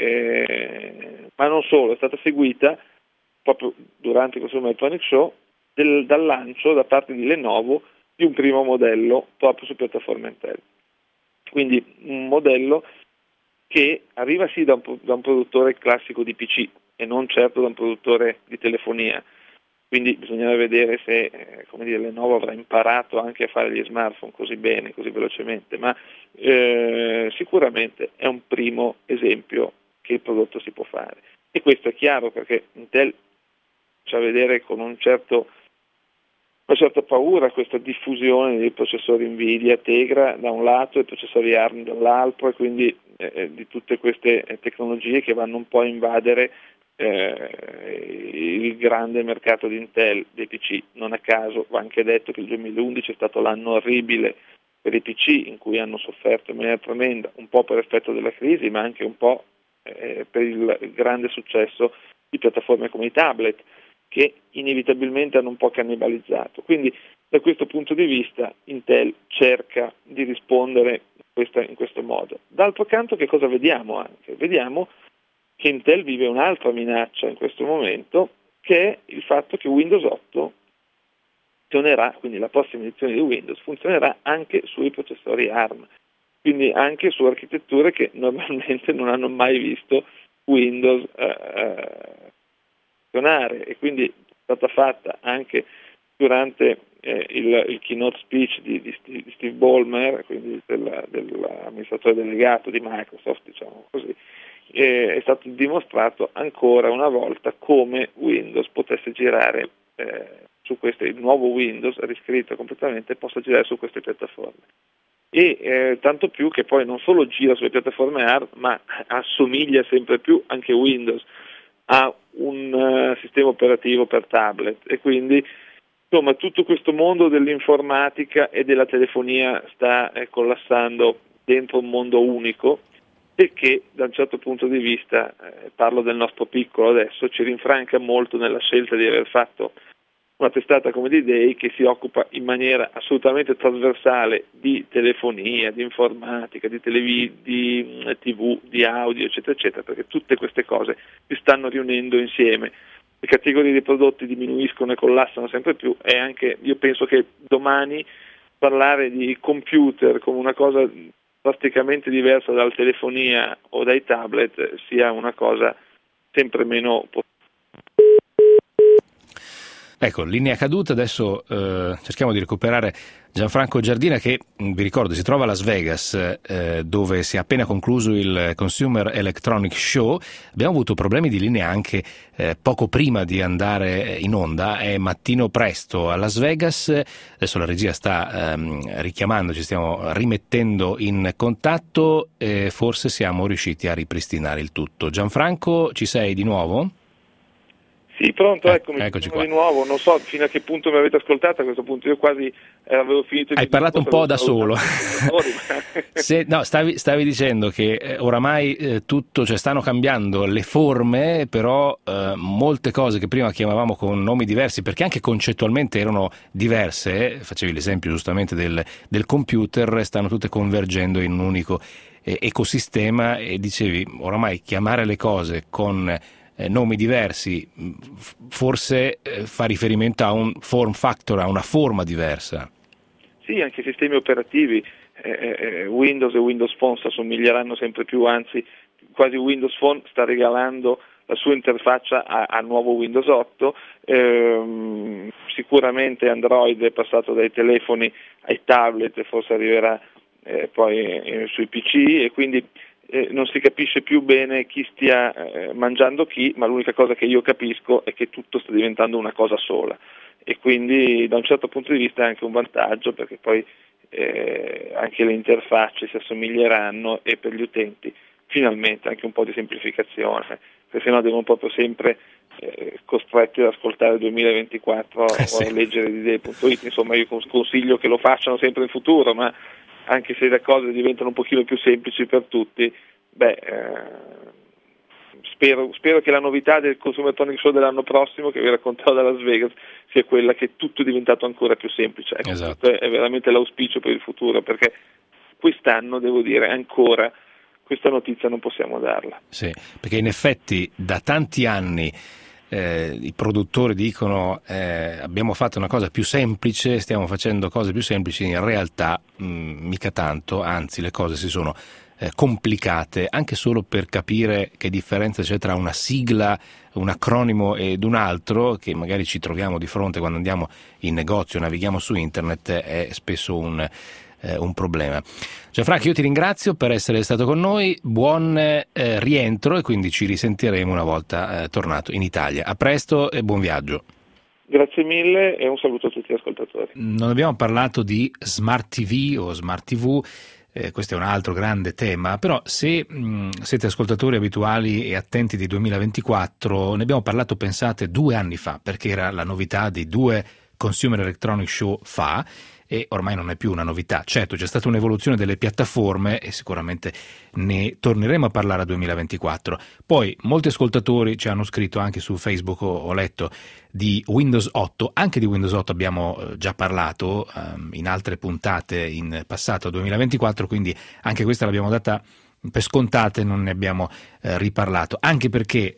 ma non solo, è stata seguita proprio durante il Consumer Electronics Show dal lancio da parte di Lenovo di un primo modello proprio su piattaforma Intel. Quindi un modello che arriva sì da un produttore classico di PC e non certo da un produttore di telefonia, quindi bisognerà vedere se Lenovo avrà imparato anche a fare gli smartphone così bene, così velocemente, ma sicuramente è un primo esempio che il prodotto si può fare. E questo è chiaro perché Intel c'ha a vedere con una certa paura questa diffusione dei processori Nvidia Tegra da un lato e processori ARM dall'altro, e quindi di tutte queste tecnologie che vanno un po' a invadere il grande mercato di Intel dei PC. Non a caso va anche detto che il 2011 è stato l'anno orribile per i PC, in cui hanno sofferto in maniera tremenda, un po' per effetto della crisi, ma anche un po' per il grande successo di piattaforme come i tablet, che inevitabilmente hanno un po' cannibalizzato. Quindi da questo punto di vista Intel cerca di rispondere in questo modo. D'altro canto che cosa vediamo anche? Vediamo che Intel vive un'altra minaccia in questo momento, che è il fatto che Windows 8 funzionerà, quindi la prossima edizione di Windows funzionerà anche sui processori ARM, quindi anche su architetture che normalmente non hanno mai visto Windows funzionare, e quindi è stata fatta anche durante il keynote speech di Steve Ballmer, quindi dell'amministratore delegato di Microsoft, diciamo così. È stato dimostrato ancora una volta come Windows potesse girare su queste, il nuovo Windows riscritto completamente possa girare su queste piattaforme, e tanto più che poi non solo gira sulle piattaforme ARM, ma assomiglia sempre più anche Windows a un sistema operativo per tablet, e quindi insomma tutto questo mondo dell'informatica e della telefonia sta collassando dentro un mondo unico, e che da un certo punto di vista, parlo del nostro piccolo adesso, ci rinfranca molto nella scelta di aver fatto una testata come D-Day che si occupa in maniera assolutamente trasversale di telefonia, di informatica, di TV, di audio, eccetera, eccetera, perché tutte queste cose si stanno riunendo insieme. Le categorie di prodotti diminuiscono e collassano sempre più, e anche io penso che domani parlare di computer come una cosa drasticamente diversa dalla telefonia o dai tablet sia una cosa sempre meno possibile. Ecco, linea caduta, adesso cerchiamo di recuperare Gianfranco Giardina che, vi ricordo, si trova a Las Vegas, dove si è appena concluso il Consumer Electronic Show. Abbiamo avuto problemi di linea anche poco prima di andare in onda, è mattino presto a Las Vegas, adesso la regia sta richiamando, ci stiamo rimettendo in contatto e forse siamo riusciti a ripristinare il tutto. Gianfranco, ci sei di nuovo? Sì, pronto, eccomi, eccoci qua di nuovo. Non so fino a che punto mi avete ascoltato a questo punto, io quasi avevo finito. Hai parlato un po' da solo. Stavi dicendo che oramai tutto, cioè stanno cambiando le forme, però molte cose che prima chiamavamo con nomi diversi, perché anche concettualmente erano diverse, facevi l'esempio giustamente del computer, stanno tutte convergendo in un unico ecosistema, e dicevi oramai chiamare le cose con nomi diversi forse fa riferimento a un form factor, a una forma diversa. Sì, anche i sistemi operativi, Windows e Windows Phone si assomiglieranno sempre più, anzi quasi Windows Phone sta regalando la sua interfaccia a nuovo Windows 8, sicuramente Android è passato dai telefoni ai tablet e forse arriverà poi sui PC, e quindi non si capisce più bene chi stia mangiando chi, ma l'unica cosa che io capisco è che tutto sta diventando una cosa sola, e quindi da un certo punto di vista è anche un vantaggio, perché poi anche le interfacce si assomiglieranno, e per gli utenti finalmente anche un po' di semplificazione, perché sennò devono proprio sempre costretti ad ascoltare 2024 o a leggere D-Day.it. Insomma, io consiglio che lo facciano sempre in futuro, ma anche se le cose diventano un pochino più semplici per tutti, spero che la novità del Consumer Electronic Show dell'anno prossimo, che vi racconterò da Las Vegas, sia quella che tutto è diventato ancora più semplice. Ecco, esatto. È veramente l'auspicio per il futuro, perché quest'anno, devo dire, ancora questa notizia non possiamo darla. Sì, perché in effetti da tanti anni i produttori dicono abbiamo fatto una cosa più semplice, stiamo facendo cose più semplici, in realtà mica tanto, anzi le cose si sono complicate, anche solo per capire che differenza c'è tra una sigla, un acronimo ed un altro, che magari ci troviamo di fronte quando andiamo in negozio, navighiamo su internet, è spesso un problema. Gianfranco, io ti ringrazio per essere stato con noi, buon rientro, e quindi ci risentiremo una volta tornato in Italia. A presto e buon viaggio. Grazie mille e un saluto a tutti gli ascoltatori. Non abbiamo parlato di Smart TV o Smart TV, questo è un altro grande tema, però se siete ascoltatori abituali e attenti di 2024, ne abbiamo parlato, pensate, 2 anni fa, perché era la novità di 2 Consumer Electronic Show fa, e ormai non è più una novità. Certo, c'è stata un'evoluzione delle piattaforme e sicuramente ne torneremo a parlare a 2024. Poi molti ascoltatori ci hanno scritto anche su Facebook, ho letto, di Windows 8. Anche di Windows 8 abbiamo già parlato in altre puntate in passato, 2024, quindi anche questa l'abbiamo data per scontate e non ne abbiamo riparlato, anche perché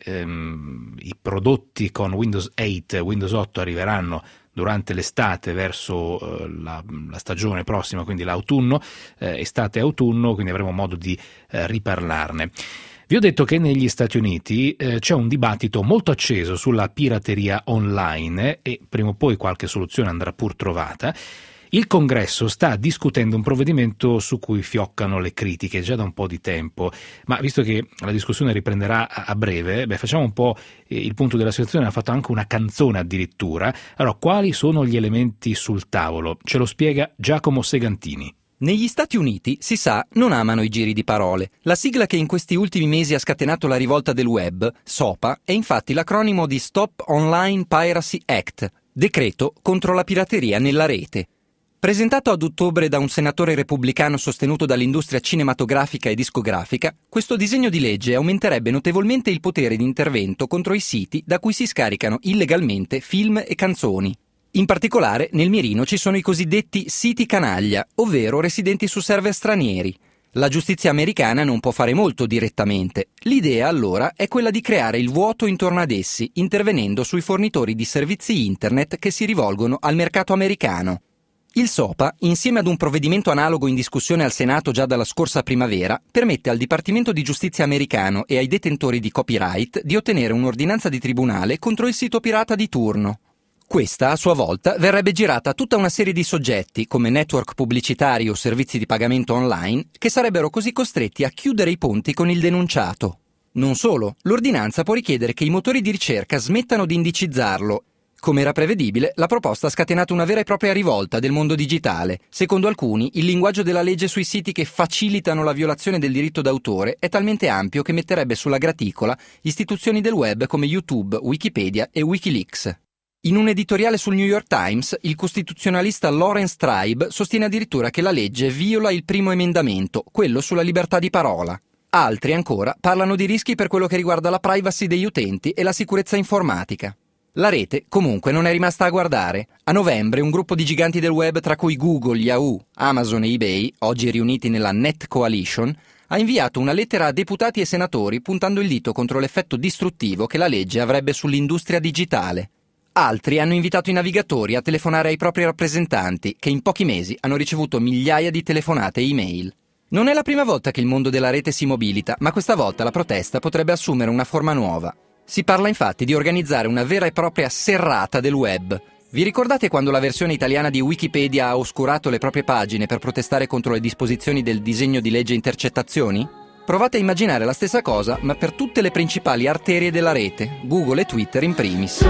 i prodotti con Windows 8, Windows 8 arriveranno durante l'estate, verso la stagione prossima, quindi l'autunno, estate-autunno, quindi avremo modo di riparlarne. Vi ho detto che negli Stati Uniti c'è un dibattito molto acceso sulla pirateria online e prima o poi qualche soluzione andrà pur trovata. Il Congresso sta discutendo un provvedimento su cui fioccano le critiche già da un po' di tempo, ma visto che la discussione riprenderà a breve, facciamo un po' il punto della situazione. Ha fatto anche una canzone addirittura. Allora, quali sono gli elementi sul tavolo? Ce lo spiega Giacomo Segantini. Negli Stati Uniti, si sa, non amano i giri di parole. La sigla che in questi ultimi mesi ha scatenato la rivolta del web, SOPA, è infatti l'acronimo di Stop Online Piracy Act, decreto contro la pirateria nella rete. Presentato ad ottobre da un senatore repubblicano sostenuto dall'industria cinematografica e discografica, questo disegno di legge aumenterebbe notevolmente il potere di intervento contro i siti da cui si scaricano illegalmente film e canzoni. In particolare, nel mirino ci sono i cosiddetti siti canaglia, ovvero residenti su server stranieri. La giustizia americana non può fare molto direttamente. L'idea, allora, è quella di creare il vuoto intorno ad essi, intervenendo sui fornitori di servizi internet che si rivolgono al mercato americano. Il SOPA, insieme ad un provvedimento analogo in discussione al Senato già dalla scorsa primavera, permette al Dipartimento di Giustizia americano e ai detentori di copyright di ottenere un'ordinanza di tribunale contro il sito pirata di turno. Questa, a sua volta, verrebbe girata a tutta una serie di soggetti, come network pubblicitari o servizi di pagamento online, che sarebbero così costretti a chiudere i ponti con il denunciato. Non solo, l'ordinanza può richiedere che i motori di ricerca smettano di indicizzarlo. Come era prevedibile, la proposta ha scatenato una vera e propria rivolta del mondo digitale. Secondo alcuni, il linguaggio della legge sui siti che facilitano la violazione del diritto d'autore è talmente ampio che metterebbe sulla graticola istituzioni del web come YouTube, Wikipedia e Wikileaks. In un editoriale sul New York Times, il costituzionalista Lawrence Tribe sostiene addirittura che la legge viola il primo emendamento, quello sulla libertà di parola. Altri ancora parlano di rischi per quello che riguarda la privacy degli utenti e la sicurezza informatica. La rete, comunque, non è rimasta a guardare. A novembre un gruppo di giganti del web, tra cui Google, Yahoo, Amazon e eBay, oggi riuniti nella Net Coalition, ha inviato una lettera a deputati e senatori puntando il dito contro l'effetto distruttivo che la legge avrebbe sull'industria digitale. Altri hanno invitato i navigatori a telefonare ai propri rappresentanti, che in pochi mesi hanno ricevuto migliaia di telefonate e email. Non è la prima volta che il mondo della rete si mobilita, ma questa volta la protesta potrebbe assumere una forma nuova. Si parla infatti di organizzare una vera e propria serrata del web. Vi ricordate quando la versione italiana di Wikipedia ha oscurato le proprie pagine per protestare contro le disposizioni del disegno di legge intercettazioni? Provate a immaginare la stessa cosa, ma per tutte le principali arterie della rete, Google e Twitter in primis.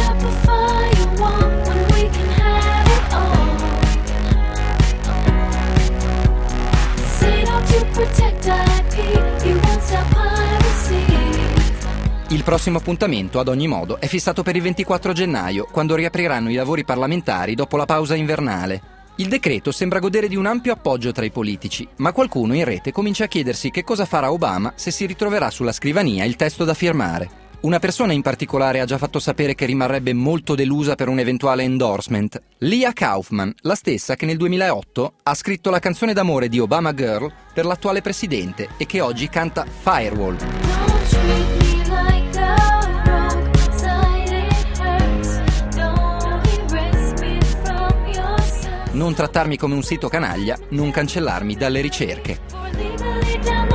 Il prossimo appuntamento, ad ogni modo, è fissato per il 24 gennaio, quando riapriranno i lavori parlamentari dopo la pausa invernale. Il decreto sembra godere di un ampio appoggio tra i politici, ma qualcuno in rete comincia a chiedersi che cosa farà Obama se si ritroverà sulla scrivania il testo da firmare. Una persona in particolare ha già fatto sapere che rimarrebbe molto delusa per un eventuale endorsement. Leah Kaufman, la stessa che nel 2008 ha scritto la canzone d'amore di Obama Girl per l'attuale presidente e che oggi canta Firewall. Non trattarmi come un sito canaglia, non cancellarmi dalle ricerche.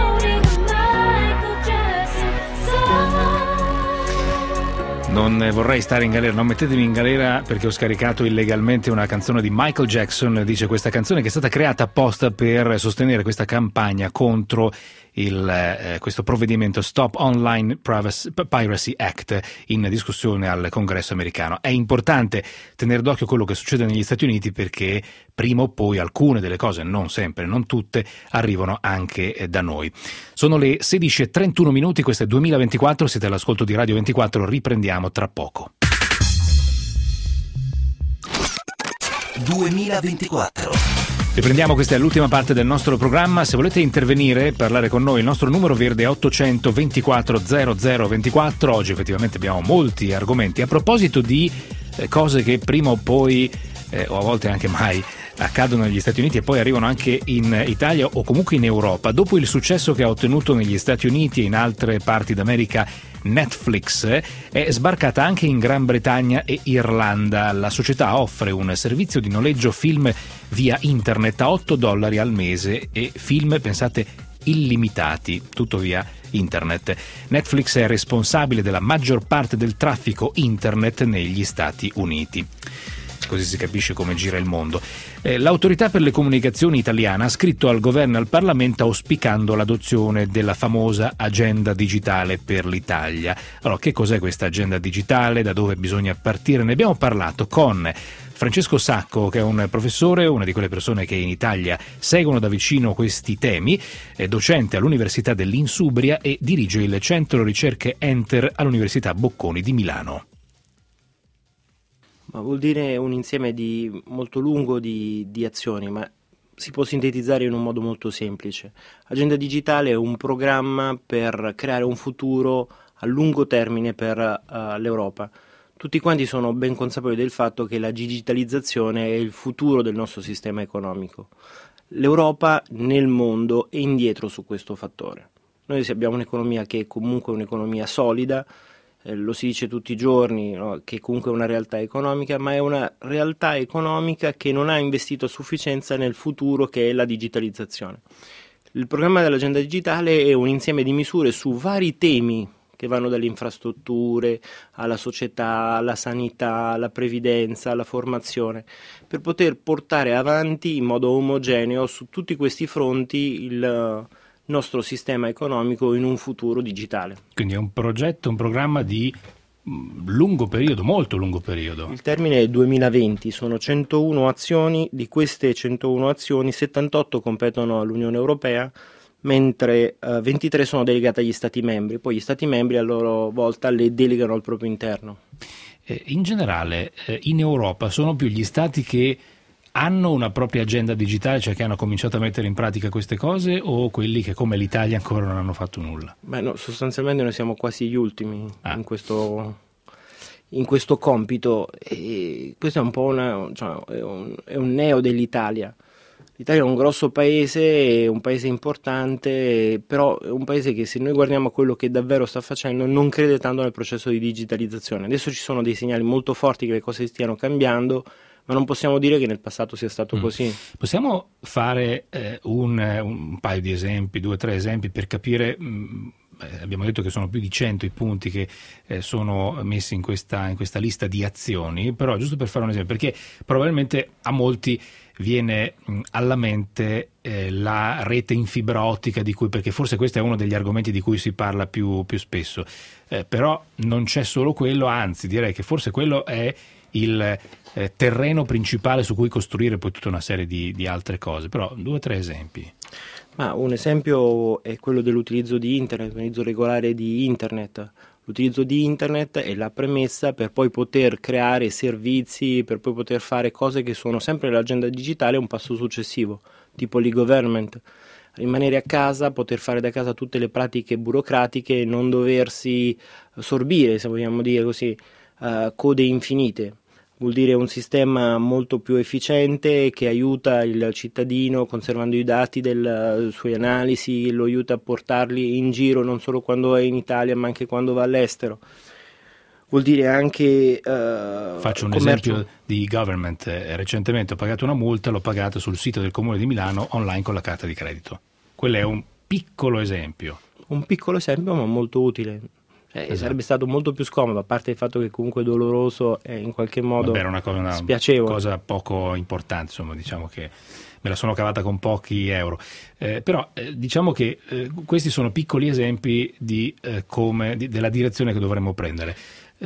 non vorrei stare in galera, non mettetemi in galera perché ho scaricato illegalmente una canzone di Michael Jackson, dice questa canzone, che è stata creata apposta per sostenere questa campagna contro questo provvedimento Stop Online Piracy Act in discussione al Congresso americano. È importante tenere d'occhio quello che succede negli Stati Uniti, perché prima o poi alcune delle cose, non sempre, non tutte, arrivano anche da noi. Sono le 16:31, questo è 2024, siete all'ascolto di Radio 24, riprendiamo tra poco. 2024. Riprendiamo, questa è l'ultima parte del nostro programma. Se volete intervenire, parlare con noi, il nostro numero verde è 800 24 00 24. Oggi effettivamente abbiamo molti argomenti a proposito di cose che prima o poi, o a volte anche mai, accadono negli Stati Uniti e poi arrivano anche in Italia o comunque in Europa. Dopo il successo che ha ottenuto negli Stati Uniti e in altre parti d'America Netflix, è sbarcata anche in Gran Bretagna e Irlanda. La società offre un servizio di noleggio film via internet a $8 al mese e film, pensate, illimitati, tutto via internet. Netflix è responsabile della maggior parte del traffico internet negli Stati Uniti. Così si capisce come gira il mondo. L'autorità per le comunicazioni italiana ha scritto al governo e al Parlamento auspicando l'adozione della famosa agenda digitale per l'Italia. Allora, che cos'è questa agenda digitale? Da dove bisogna partire? Ne abbiamo parlato con Francesco Sacco, che è un professore, una di quelle persone che in Italia seguono da vicino questi temi, è docente all'Università dell'Insubria e dirige il centro ricerche Enter all'Università Bocconi di Milano. Ma vuol dire un insieme molto lungo di azioni, ma si può sintetizzare in un modo molto semplice. Agenda digitale è un programma per creare un futuro a lungo termine per l'Europa. Tutti quanti sono ben consapevoli del fatto che la digitalizzazione è il futuro del nostro sistema economico. L'Europa nel mondo è indietro su questo fattore. Noi abbiamo un'economia che è comunque un'economia solida, lo si dice tutti i giorni, no? Che comunque è una realtà economica, ma è una realtà economica che non ha investito a sufficienza nel futuro, che è la digitalizzazione. Il programma dell'agenda digitale è un insieme di misure su vari temi che vanno dalle infrastrutture alla società, alla sanità, alla previdenza, alla formazione, per poter portare avanti in modo omogeneo su tutti questi fronti il nostro sistema economico in un futuro digitale. Quindi è un progetto, un programma di lungo periodo, molto lungo periodo. Il termine è 2020, sono 101 azioni, di queste 101 azioni 78 competono all'Unione Europea, mentre 23 sono delegate agli Stati membri, poi gli Stati membri a loro volta le delegano al proprio interno. In generale in Europa sono più gli Stati che hanno una propria agenda digitale, cioè che hanno cominciato a mettere in pratica queste cose, o quelli che come l'Italia ancora non hanno fatto nulla? Beh, no, sostanzialmente noi siamo quasi gli ultimi in questo compito, e questo è un po' è un neo dell'Italia. L'Italia è un grosso paese, è un paese importante, però è un paese che, se noi guardiamo a quello che davvero sta facendo, non crede tanto nel processo di digitalizzazione. Adesso ci sono dei segnali molto forti che le cose stiano cambiando, ma non possiamo dire che nel passato sia stato così. Possiamo fare un paio di esempi, 2 o 3 esempi per capire. Abbiamo detto che sono più di 100 i punti che sono messi in questa lista di azioni, però giusto per fare un esempio, perché probabilmente a molti viene alla mente la rete in fibra ottica, perché forse questo è uno degli argomenti di cui si parla più spesso, però non c'è solo quello, anzi direi che forse quello è il terreno principale su cui costruire poi tutta una serie di altre cose, però 2 o 3 esempi. Ma un esempio è quello dell'utilizzo di internet, l'utilizzo regolare di internet. L'utilizzo di internet è la premessa per poi poter creare servizi, per poi poter fare cose che sono sempre l'agenda digitale, un passo successivo, tipo l'e-government. Rimanere a casa, poter fare da casa tutte le pratiche burocratiche, non doversi sorbire, se vogliamo dire così, code infinite. Vuol dire un sistema molto più efficiente che aiuta il cittadino conservando i dati delle sue analisi, lo aiuta a portarli in giro non solo quando è in Italia ma anche quando va all'estero. Vuol dire anche faccio un esempio di government. Recentemente ho pagato una multa, l'ho pagata sul sito del Comune di Milano online con la carta di credito. Quello è un piccolo esempio. Un piccolo esempio ma molto utile. Esatto. Sarebbe stato molto più scomodo, a parte il fatto che comunque è doloroso e in qualche modo era una spiacevole. Cosa poco importante, insomma, diciamo che me la sono cavata con pochi euro. Però diciamo che questi sono piccoli esempi della direzione che dovremmo prendere.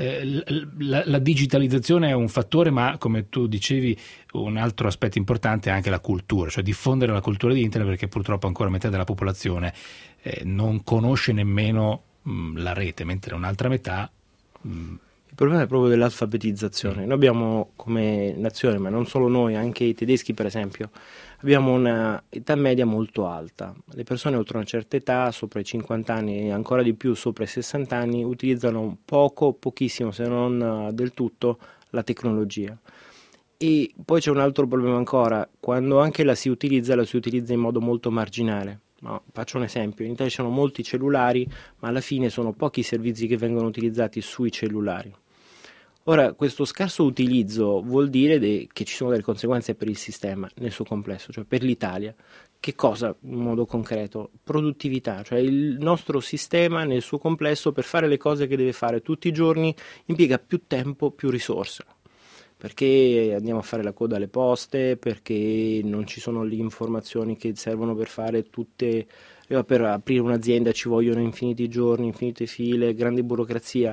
La digitalizzazione è un fattore, ma come tu dicevi un altro aspetto importante è anche la cultura, cioè diffondere la cultura di internet, perché purtroppo ancora metà della popolazione non conosce nemmeno la rete, mentre un'altra metà Il problema è proprio dell'alfabetizzazione. Noi abbiamo come nazione, ma non solo noi, anche i tedeschi per esempio, abbiamo una età media molto alta. Le persone oltre una certa età, sopra i 50 anni e ancora di più sopra i 60 anni, utilizzano pochissimo, se non del tutto, la tecnologia. E poi c'è un altro problema ancora: quando anche la si utilizza in modo molto marginale. No, faccio un esempio: in Italia ci sono molti cellulari, ma alla fine sono pochi i servizi che vengono utilizzati sui cellulari. Ora, questo scarso utilizzo vuol dire che ci sono delle conseguenze per il sistema nel suo complesso, cioè per l'Italia. Che cosa in modo concreto? Produttività, cioè il nostro sistema nel suo complesso per fare le cose che deve fare tutti i giorni impiega più tempo, più risorse. Perché andiamo a fare la coda alle poste, perché non ci sono le informazioni che servono per fare tutte, per aprire un'azienda ci vogliono infiniti giorni, infinite file, grande burocrazia.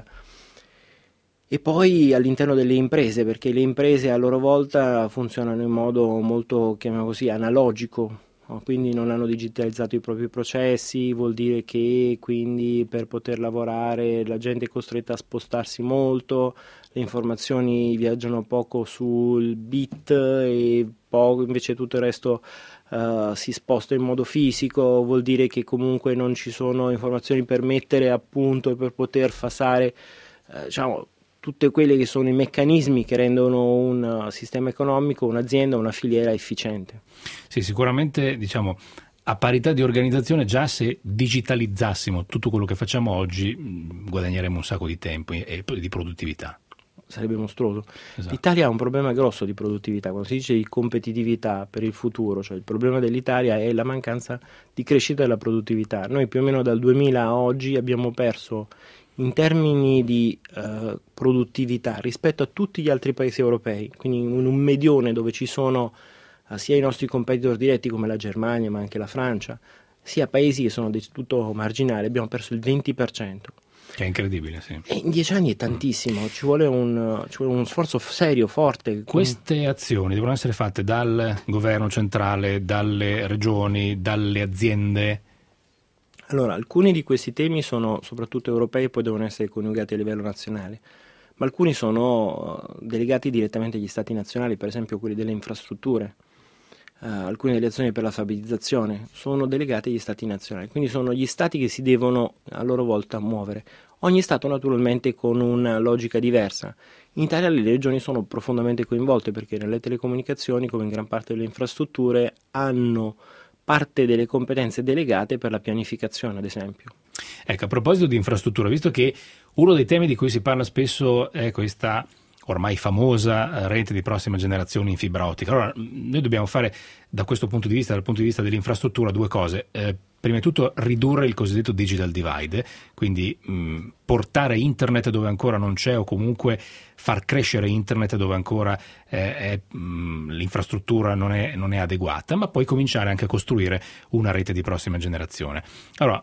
E poi all'interno delle imprese, perché le imprese a loro volta funzionano in modo molto, chiamiamolo così, analogico, no? Quindi non hanno digitalizzato i propri processi, vuol dire che quindi per poter lavorare la gente è costretta a spostarsi molto, le informazioni viaggiano poco sul bit e poco, invece tutto il resto si sposta in modo fisico, vuol dire che comunque non ci sono informazioni per mettere a punto e per poter fare tutte quelle che sono i meccanismi che rendono un sistema economico, un'azienda, una filiera efficiente. Sì, sicuramente diciamo a parità di organizzazione, già se digitalizzassimo tutto quello che facciamo oggi guadagneremo un sacco di tempo e di produttività. Sarebbe mostruoso. Esatto. L'Italia ha un problema grosso di produttività, quando si dice di competitività per il futuro, cioè il problema dell'Italia è la mancanza di crescita della produttività. Noi più o meno dal 2000 a oggi abbiamo perso in termini di produttività rispetto a tutti gli altri paesi europei, quindi in un medione dove ci sono sia i nostri competitor diretti come la Germania ma anche la Francia, sia paesi che sono del tutto marginali, abbiamo perso il 20%. Che è incredibile, sì. E in 10 anni è tantissimo, ci vuole uno sforzo serio, forte. Queste azioni devono essere fatte dal governo centrale, dalle regioni, dalle aziende. Allora, alcuni di questi temi sono soprattutto europei e poi devono essere coniugati a livello nazionale, ma alcuni sono delegati direttamente agli stati nazionali, per esempio quelli delle infrastrutture. Alcune delle azioni per l'alfabetizzazione sono delegate agli stati nazionali, quindi sono gli stati che si devono a loro volta muovere. Ogni stato naturalmente con una logica diversa. In Italia le regioni sono profondamente coinvolte perché nelle telecomunicazioni, come in gran parte delle infrastrutture, hanno parte delle competenze delegate per la pianificazione, ad esempio. Ecco, a proposito di infrastruttura, visto che uno dei temi di cui si parla spesso è questa ormai famosa rete di prossima generazione in fibra ottica. Allora, noi dobbiamo fare da questo punto di vista, dal punto di vista dell'infrastruttura, due cose. Prima di tutto ridurre il cosiddetto digital divide, quindi portare internet dove ancora non c'è o comunque far crescere internet dove ancora l'infrastruttura non è adeguata, ma poi cominciare anche a costruire una rete di prossima generazione. Allora,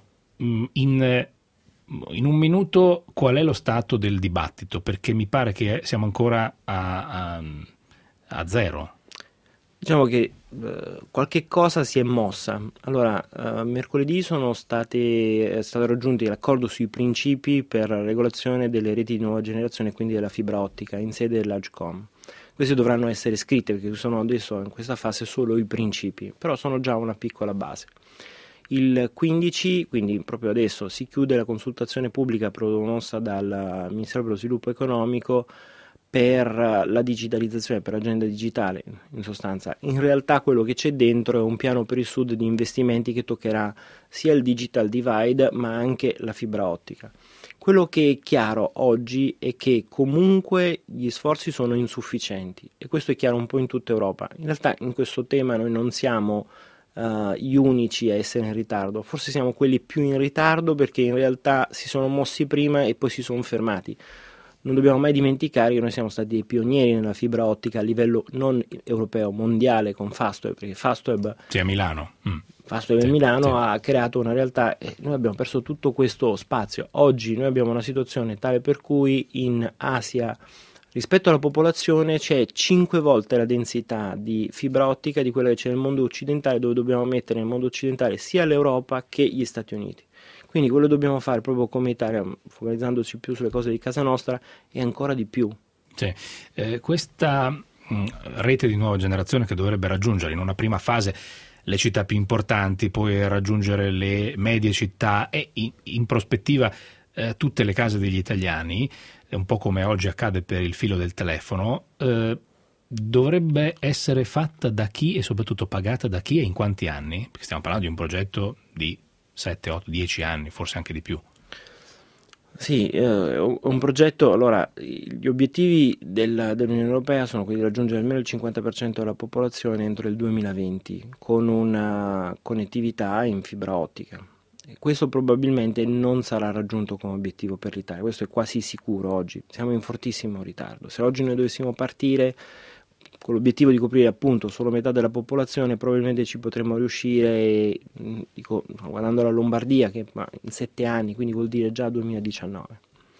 in un minuto qual è lo stato del dibattito? Perché mi pare che siamo ancora a zero. Diciamo che qualche cosa si è mossa. Allora, mercoledì è stato raggiunto l'accordo sui principi per la regolazione delle reti di nuova generazione, quindi della fibra ottica, in sede dell'Agcom. Queste dovranno essere scritte perché sono adesso in questa fase solo i principi, però sono già una piccola base. Il 15, quindi proprio adesso, si chiude la consultazione pubblica promossa dal Ministero per lo Sviluppo Economico per la digitalizzazione, per l'agenda digitale in sostanza. In realtà quello che c'è dentro è un piano per il Sud di investimenti che toccherà sia il digital divide ma anche la fibra ottica. Quello che è chiaro oggi è che comunque gli sforzi sono insufficienti e questo è chiaro un po' in tutta Europa. In realtà in questo tema noi non siamo gli unici a essere in ritardo, forse siamo quelli più in ritardo perché in realtà si sono mossi prima e poi si sono fermati. Non dobbiamo mai dimenticare che noi siamo stati dei pionieri nella fibra ottica a livello non europeo, mondiale con Fastweb, perché Fastweb a Milano. Fastweb a Milano ha creato una realtà e noi abbiamo perso tutto questo spazio. Oggi noi abbiamo una situazione tale per cui in Asia rispetto alla popolazione c'è 5 volte la densità di fibra ottica di quella che c'è nel mondo occidentale, dove dobbiamo mettere nel mondo occidentale sia l'Europa che gli Stati Uniti. Quindi quello che dobbiamo fare proprio come Italia, focalizzandoci più sulle cose di casa nostra, e ancora di più. Sì. Questa rete di nuova generazione che dovrebbe raggiungere in una prima fase le città più importanti, poi raggiungere le medie città e in prospettiva tutte le case degli italiani, un po' come oggi accade per il filo del telefono, dovrebbe essere fatta da chi e soprattutto pagata da chi e in quanti anni? Perché stiamo parlando di un progetto di 7, 8, 10 anni, forse anche di più. Sì, un progetto, allora, gli obiettivi dell'Unione Europea sono quelli di raggiungere almeno il 50% della popolazione entro il 2020 con una connettività in fibra ottica. E questo probabilmente non sarà raggiunto come obiettivo per l'Italia, questo è quasi sicuro oggi, siamo in fortissimo ritardo. Se oggi noi dovessimo partire con l'obiettivo di coprire appunto solo metà della popolazione, probabilmente ci potremmo riuscire, guardando la Lombardia, che in 7 anni, quindi vuol dire già 2019.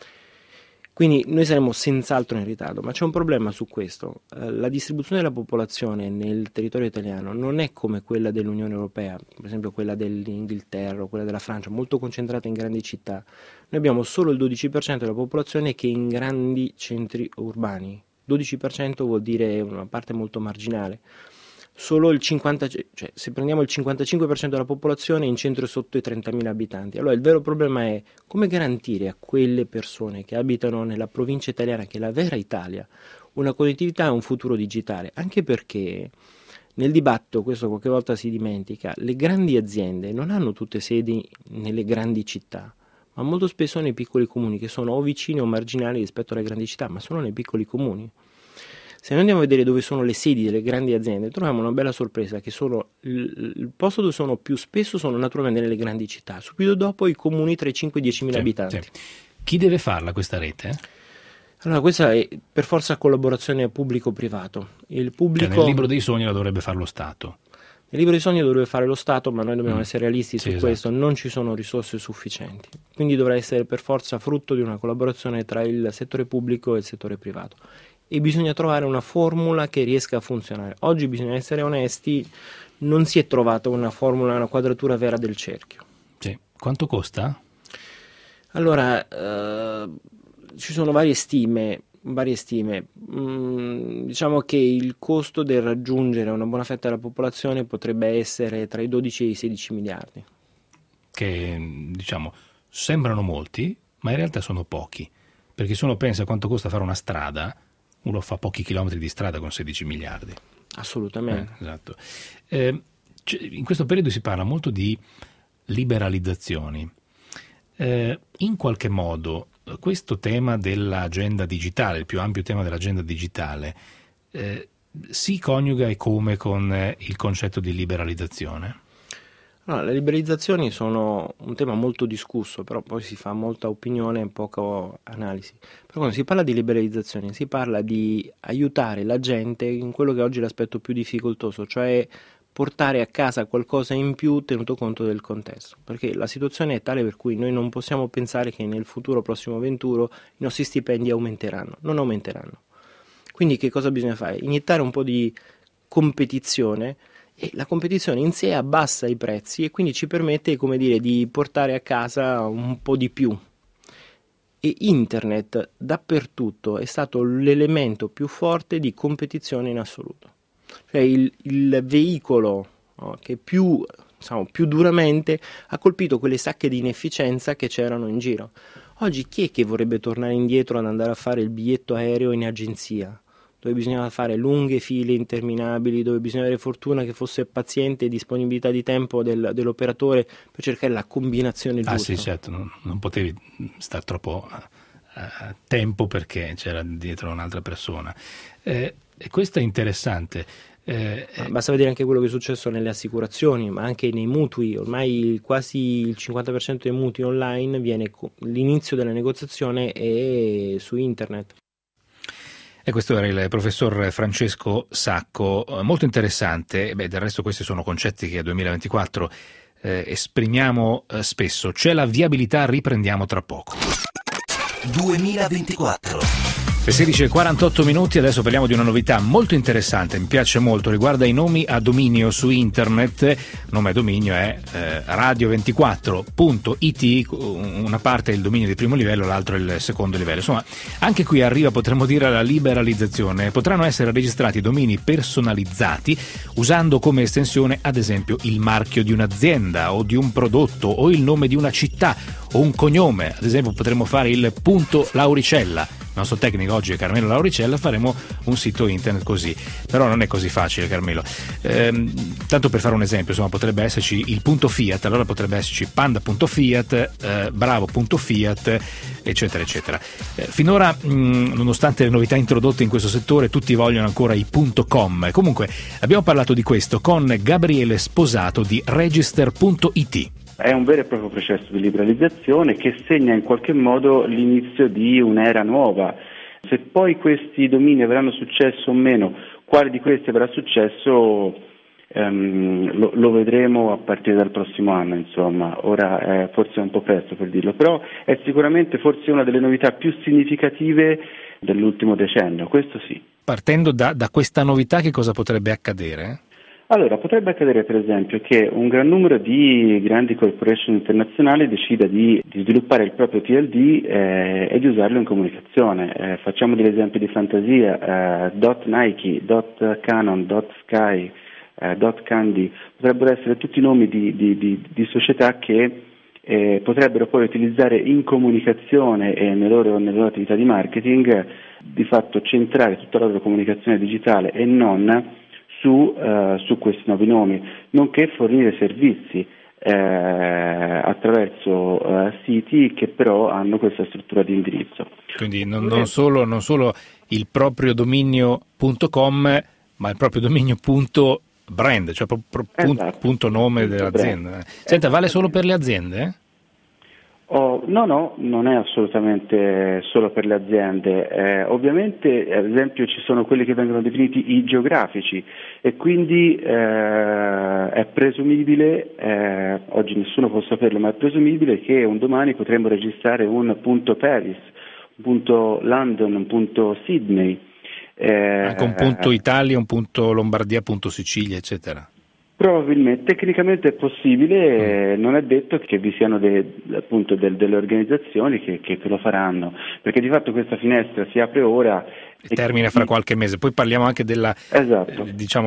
Quindi noi saremo senz'altro in ritardo, ma c'è un problema su questo. La distribuzione della popolazione nel territorio italiano non è come quella dell'Unione Europea, per esempio quella dell'Inghilterra o quella della Francia, molto concentrata in grandi città. Noi abbiamo solo il 12% della popolazione che è in grandi centri urbani. 12% vuol dire una parte molto marginale. Solo il 50%, cioè se prendiamo il 55% della popolazione in centro sotto i 30.000 abitanti. Allora il vero problema è come garantire a quelle persone che abitano nella provincia italiana, che è la vera Italia, una connettività e un futuro digitale, anche perché nel dibattito, questo qualche volta si dimentica, le grandi aziende non hanno tutte sedi nelle grandi città, ma molto spesso nei piccoli comuni, che sono o vicini o marginali rispetto alle grandi città, ma sono nei piccoli comuni. Se noi andiamo a vedere dove sono le sedi delle grandi aziende, troviamo una bella sorpresa, che sono il posto dove sono più spesso sono naturalmente nelle grandi città, subito dopo i comuni tra i 5 e i 10.000 abitanti. Sì. Chi deve farla questa rete? Allora, questa è per forza collaborazione pubblico-privato. Il pubblico... Nel libro dei sogni la dovrebbe fare lo Stato. Il libro dei sogni dovrebbe fare lo Stato, ma noi dobbiamo essere realisti su questo, esatto. Non ci sono risorse sufficienti. Quindi dovrà essere per forza frutto di una collaborazione tra il settore pubblico e il settore privato. E bisogna trovare una formula che riesca a funzionare. Oggi bisogna essere onesti, non si è trovata una formula, una quadratura vera del cerchio. Sì. Quanto costa? Allora, ci sono varie stime. Diciamo che il costo del raggiungere una buona fetta della popolazione potrebbe essere tra i 12 e i 16 miliardi. Che, diciamo, sembrano molti, ma in realtà sono pochi. Perché se uno pensa a quanto costa fare una strada, uno fa pochi chilometri di strada con 16 miliardi. Assolutamente. Esatto. In questo periodo si parla molto di liberalizzazioni. In qualche modo questo tema dell'agenda digitale, il più ampio tema dell'agenda digitale, si coniuga e come con il concetto di liberalizzazione? No, le liberalizzazioni sono un tema molto discusso, però poi si fa molta opinione e poca analisi. Però quando si parla di liberalizzazioni si parla di aiutare la gente in quello che oggi è l'aspetto più difficoltoso, cioè portare a casa qualcosa in più tenuto conto del contesto, perché la situazione è tale per cui noi non possiamo pensare che nel futuro prossimo venturo i nostri stipendi aumenteranno, non aumenteranno. Quindi che cosa bisogna fare? Iniettare un po' di competizione, e la competizione in sé abbassa i prezzi e quindi ci permette, come dire, di portare a casa un po' di più. E internet dappertutto è stato l'elemento più forte di competizione in assoluto. Cioè il veicolo, no, che più duramente ha colpito quelle sacche di inefficienza che c'erano in giro. Oggi chi è che vorrebbe tornare indietro ad andare a fare il biglietto aereo in agenzia, dove bisognava fare lunghe file interminabili, dove bisogna avere fortuna che fosse paziente e disponibilità di tempo dell'operatore per cercare la combinazione giusta? Sì, certo, non potevi stare troppo a tempo perché c'era dietro un'altra persona. E questo è interessante. Basta vedere anche quello che è successo nelle assicurazioni, ma anche nei mutui. Ormai quasi il 50% dei mutui online l'inizio della negoziazione è su internet. E questo era il professor Francesco Sacco, molto interessante. Del resto questi sono concetti che a 2024 esprimiamo spesso. C'è la viabilità, riprendiamo tra poco. 2024. Le 16:48, adesso parliamo di una novità molto interessante, mi piace molto, riguarda i nomi a dominio su internet. Nome a dominio è radio24.it, una parte è il dominio di primo livello, l'altro è il secondo livello. Insomma, anche qui arriva, potremmo dire, la liberalizzazione. Potranno essere registrati domini personalizzati usando come estensione ad esempio il marchio di un'azienda o di un prodotto o il nome di una città o un cognome. Ad esempio potremmo fare il punto Lauricella. Il nostro tecnico oggi è Carmelo Lauricella, faremo un sito internet così, però non è così facile, Carmelo. Tanto per fare un esempio, insomma, potrebbe esserci il punto Fiat, allora potrebbe esserci panda.fiat, bravo.fiat, eccetera eccetera. Finora, nonostante le novità introdotte in questo settore, tutti vogliono ancora i .com. Comunque abbiamo parlato di questo con Gabriele Sposato di Register.it. È un vero e proprio processo di liberalizzazione che segna in qualche modo l'inizio di un'era nuova. Se poi questi domini avranno successo o meno, quale di questi avrà successo lo vedremo a partire dal prossimo anno, insomma. Ora forse è un po' presto per dirlo, però è sicuramente forse una delle novità più significative dell'ultimo decennio, questo sì. Partendo da questa novità, che cosa potrebbe accadere? Allora, potrebbe accadere per esempio che un gran numero di grandi corporation internazionali decida di sviluppare il proprio TLD e di usarlo in comunicazione. Facciamo degli esempi di fantasia, .Nike, .Canon, .Sky, .Candy, potrebbero essere tutti nomi di società che potrebbero poi utilizzare in comunicazione e nelle loro attività di marketing, di fatto centrare tutta la loro comunicazione digitale e non su questi nuovi nomi, nonché fornire servizi attraverso siti che però hanno questa struttura di indirizzo. Quindi non solo il proprio dominio.com, ma il proprio dominio .brand, cioè esatto, punto nome dell'azienda. Brand. Senta, vale solo per le aziende? No, non è assolutamente solo per le aziende. Ovviamente, ad esempio, ci sono quelli che vengono definiti i geografici e quindi è presumibile, oggi nessuno può saperlo, ma è presumibile che un domani potremmo registrare un punto Paris, un punto London, un punto Sydney. Anche un punto Italia, un punto Lombardia, punto Sicilia, eccetera. Probabilmente, tecnicamente è possibile, non è detto che vi siano delle organizzazioni che lo faranno, perché di fatto questa finestra si apre ora e termina fra qualche mese. Poi parliamo anche della, esatto.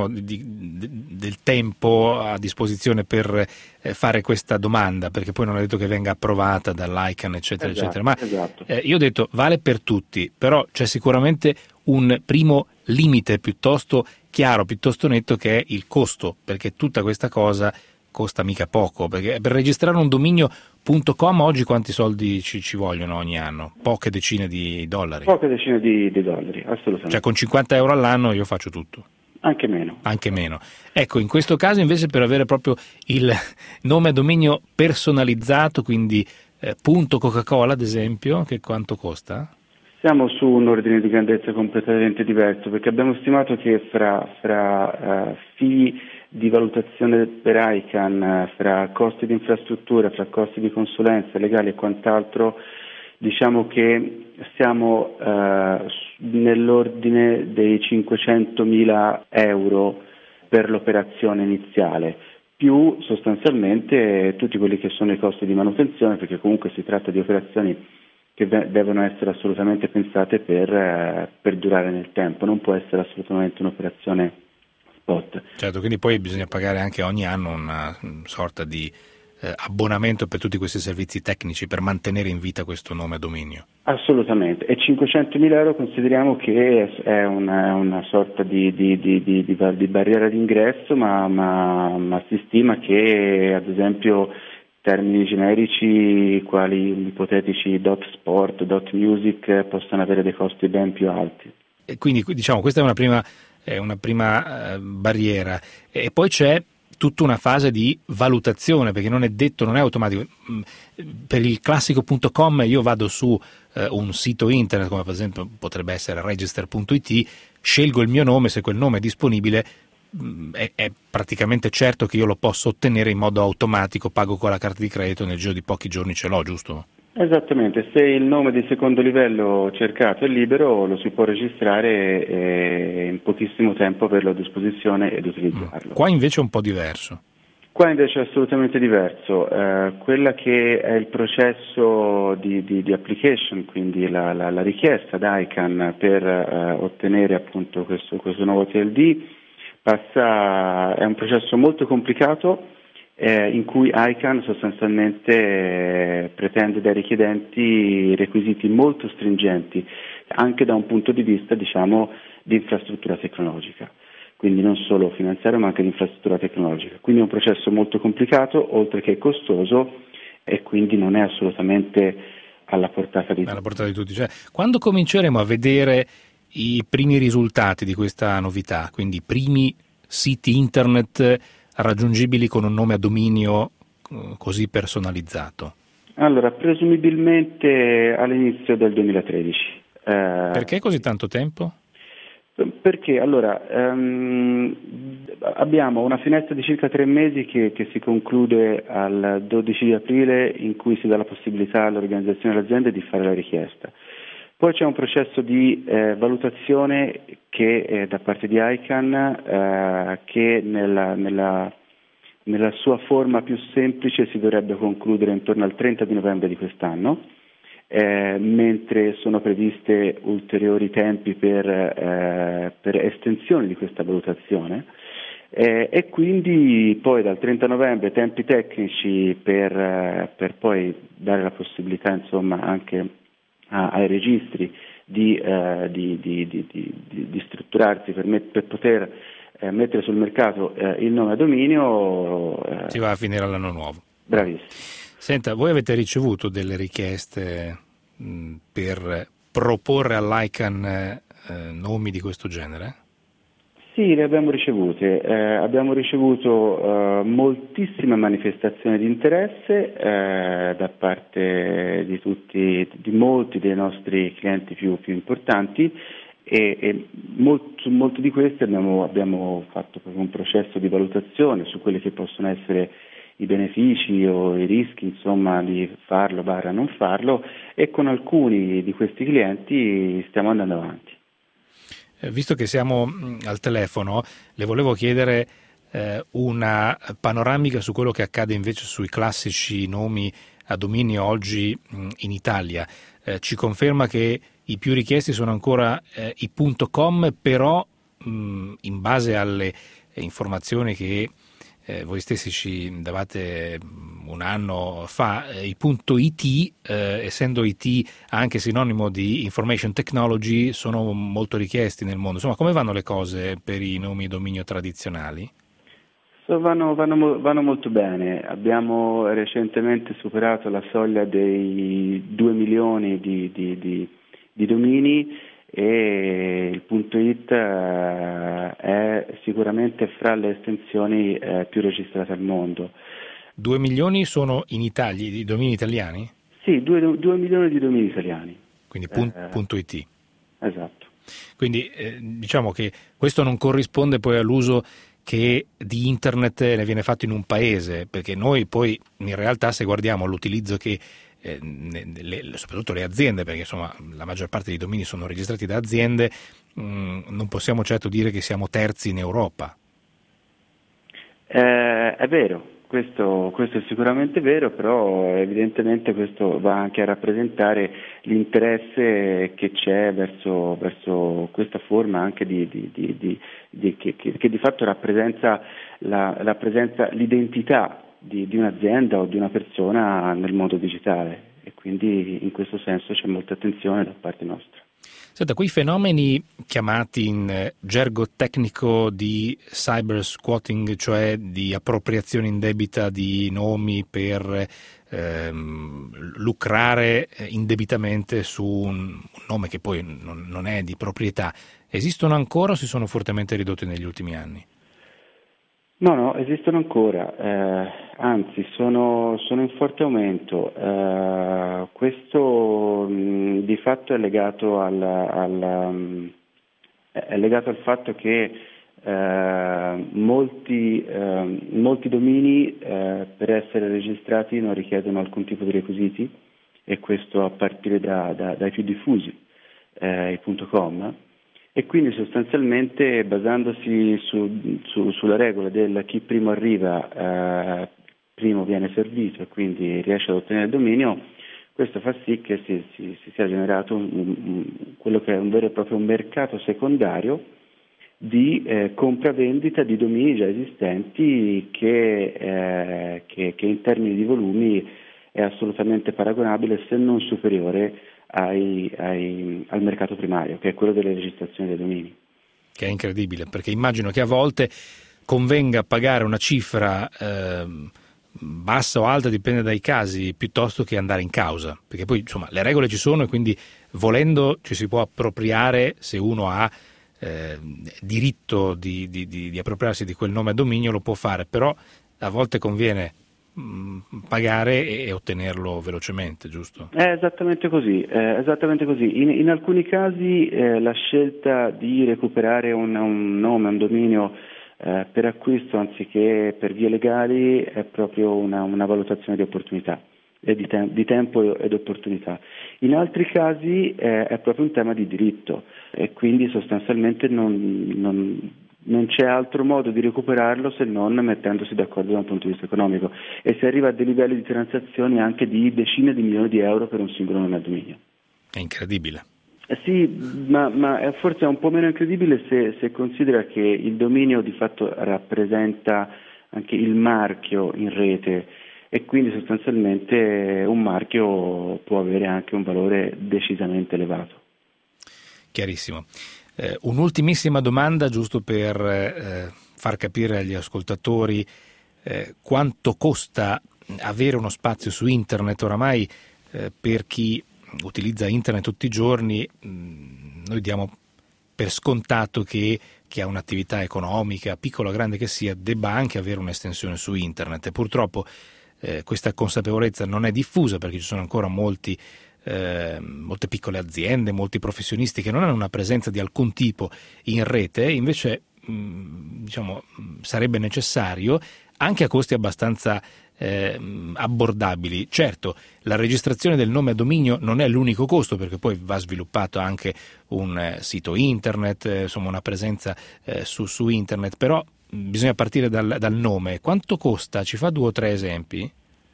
Del tempo a disposizione per fare questa domanda, perché poi non è detto che venga approvata dall'ICANN, eccetera, esatto, eccetera. Ma esatto. Io ho detto vale per tutti, però c'è sicuramente un primo limite piuttosto chiaro, piuttosto netto, che è il costo, perché tutta questa cosa costa mica poco, perché per registrare un dominio.com oggi quanti soldi ci vogliono ogni anno? Poche decine di dollari. Poche decine di dollari, assolutamente. Cioè con 50 euro all'anno io faccio tutto. Anche meno. Anche meno. Ecco, in questo caso invece, per avere proprio il nome a dominio personalizzato, quindi punto Coca-Cola ad esempio, che quanto costa? Siamo su un ordine di grandezza completamente diverso, perché abbiamo stimato che fra fee di valutazione per ICANN, fra costi di infrastruttura, fra costi di consulenza legali e quant'altro, diciamo che siamo nell'ordine dei 500.000 euro per l'operazione iniziale, più sostanzialmente tutti quelli che sono i costi di manutenzione, perché comunque si tratta di operazioni che devono essere assolutamente pensate per durare nel tempo, non può essere assolutamente un'operazione spot. Certo, quindi poi bisogna pagare anche ogni anno una sorta di abbonamento per tutti questi servizi tecnici per mantenere in vita questo nome a dominio. Assolutamente, e 500.000 euro consideriamo che è una sorta di barriera d'ingresso, ma si stima che ad esempio termini generici quali ipotetici .sport, .music possano avere dei costi ben più alti. E quindi diciamo questa è una prima è una prima barriera, e poi c'è tutta una fase di valutazione, perché non è detto, non è automatico. Per il classico.com io vado su un sito internet, come per esempio potrebbe essere register.it, scelgo il mio nome, se quel nome è disponibile è praticamente certo che io lo posso ottenere in modo automatico, pago con la carta di credito e nel giro di pochi giorni ce l'ho, giusto? Esattamente, se il nome di secondo livello cercato è libero lo si può registrare e in pochissimo tempo averlo a disposizione ed utilizzarlo. Qua invece è un po' diverso. Qua invece è assolutamente diverso. Quella che è il processo di application, quindi la richiesta da ICANN per ottenere appunto questo nuovo TLD, è un processo molto complicato in cui ICANN sostanzialmente pretende dai richiedenti requisiti molto stringenti, anche da un punto di vista, diciamo, di infrastruttura tecnologica. Quindi non solo finanziario ma anche di infrastruttura tecnologica. Quindi è un processo molto complicato, oltre che costoso, e quindi non è assolutamente alla portata di tutti. Alla portata di tutti. Cioè, quando cominceremo a vedere i primi risultati di questa novità, quindi i primi siti internet raggiungibili con un nome a dominio così personalizzato? Allora, presumibilmente all'inizio del 2013. Perché così tanto tempo? Perché allora abbiamo una finestra di circa 3 mesi che si conclude al 12 di aprile, in cui si dà la possibilità all'organizzazione dell'azienda di fare la richiesta. Poi c'è un processo di valutazione che da parte di ICANN che nella sua forma più semplice si dovrebbe concludere intorno al 30 di novembre di quest'anno. Mentre sono previste ulteriori tempi per estensione di questa valutazione e quindi poi dal 30 novembre tempi tecnici per poi dare la possibilità, insomma, anche ai registri di strutturarsi per poter mettere sul mercato il nome a dominio. Si va a finire all'anno nuovo. Bravissimo. Senta, voi avete ricevuto delle richieste per proporre all'ICANN nomi di questo genere? Sì, le abbiamo ricevute. Abbiamo ricevuto moltissime manifestazioni di interesse da parte di molti dei nostri clienti più importanti e su molti di questi abbiamo fatto proprio un processo di valutazione su quelli che possono essere i benefici o i rischi, insomma, di farlo / non farlo, e con alcuni di questi clienti stiamo andando avanti. Visto che siamo al telefono, le volevo chiedere una panoramica su quello che accade invece sui classici nomi a dominio oggi in Italia. Ci conferma che i più richiesti sono ancora i .com, però in base alle informazioni che voi stessi ci davate un anno fa, i .it, essendo IT anche sinonimo di information technology, sono molto richiesti nel mondo. Insomma, come vanno le cose per i nomi dominio tradizionali? Vanno molto bene. Abbiamo recentemente superato la soglia dei 2 milioni di domini e il .it è sicuramente fra le estensioni più registrate al mondo. 2 milioni sono in Italia, di domini italiani? Sì, 2 milioni di domini italiani. Quindi .it. Esatto. Quindi diciamo che questo non corrisponde poi all'uso che di internet ne viene fatto in un paese, perché noi poi in realtà, se guardiamo l'utilizzo che soprattutto le aziende, perché insomma la maggior parte dei domini sono registrati da aziende, non possiamo certo dire che siamo terzi in Europa. È vero, questo è sicuramente vero, però evidentemente questo va anche a rappresentare l'interesse che c'è verso questa forma anche che di fatto rappresenta l'identità di un'azienda o di una persona nel mondo digitale, e quindi in questo senso c'è molta attenzione da parte nostra. Senta, quei fenomeni chiamati in gergo tecnico di cyber squatting, cioè di appropriazione indebita di nomi per lucrare indebitamente su un nome che poi non è di proprietà, esistono ancora o si sono fortemente ridotti negli ultimi anni? No, esistono ancora, anzi sono in forte aumento. Questo di fatto è legato al fatto che molti domini per essere registrati non richiedono alcun tipo di requisiti, e questo a partire dai più diffusi, i .com. E quindi sostanzialmente, basandosi sulla regola del chi primo arriva primo viene servito e quindi riesce ad ottenere il dominio, questo fa sì che si sia generato quello che è un vero e proprio mercato secondario di compravendita di domini già esistenti che in termini di volumi è assolutamente paragonabile, se non superiore al mercato primario, che è quello delle registrazioni dei domini. Che è incredibile, perché immagino che a volte convenga pagare una cifra bassa o alta, dipende dai casi, piuttosto che andare in causa, perché poi insomma le regole ci sono e quindi volendo ci si può appropriare, se uno ha diritto di appropriarsi di quel nome a dominio lo può fare, però a volte conviene pagare e ottenerlo velocemente, giusto? È esattamente così. In alcuni casi la scelta di recuperare un nome, un dominio per acquisto anziché per vie legali è proprio una valutazione di opportunità e di tempo ed opportunità. In altri casi è proprio un tema di diritto e quindi sostanzialmente non c'è altro modo di recuperarlo se non mettendosi d'accordo da un punto di vista economico, e si arriva a dei livelli di transazioni anche di decine di milioni di euro per un singolo nome a dominio. È incredibile. Sì, ma forse è un po' meno incredibile se considera che il dominio di fatto rappresenta anche il marchio in rete, e quindi sostanzialmente un marchio può avere anche un valore decisamente elevato. Chiarissimo. Un'ultimissima domanda, giusto per far capire agli ascoltatori quanto costa avere uno spazio su internet. Oramai per chi utilizza internet tutti i giorni noi diamo per scontato che chi ha un'attività economica, piccola o grande che sia, debba anche avere un'estensione su internet, e purtroppo questa consapevolezza non è diffusa, perché ci sono ancora molte piccole aziende, molti professionisti che non hanno una presenza di alcun tipo in rete. Invece sarebbe necessario, anche a costi abbastanza abbordabili. Certo, la registrazione del nome a dominio non è l'unico costo, perché poi va sviluppato anche un sito internet, insomma una presenza su internet, però bisogna partire dal nome. Quanto costa? Ci fa 2 o 3 esempi?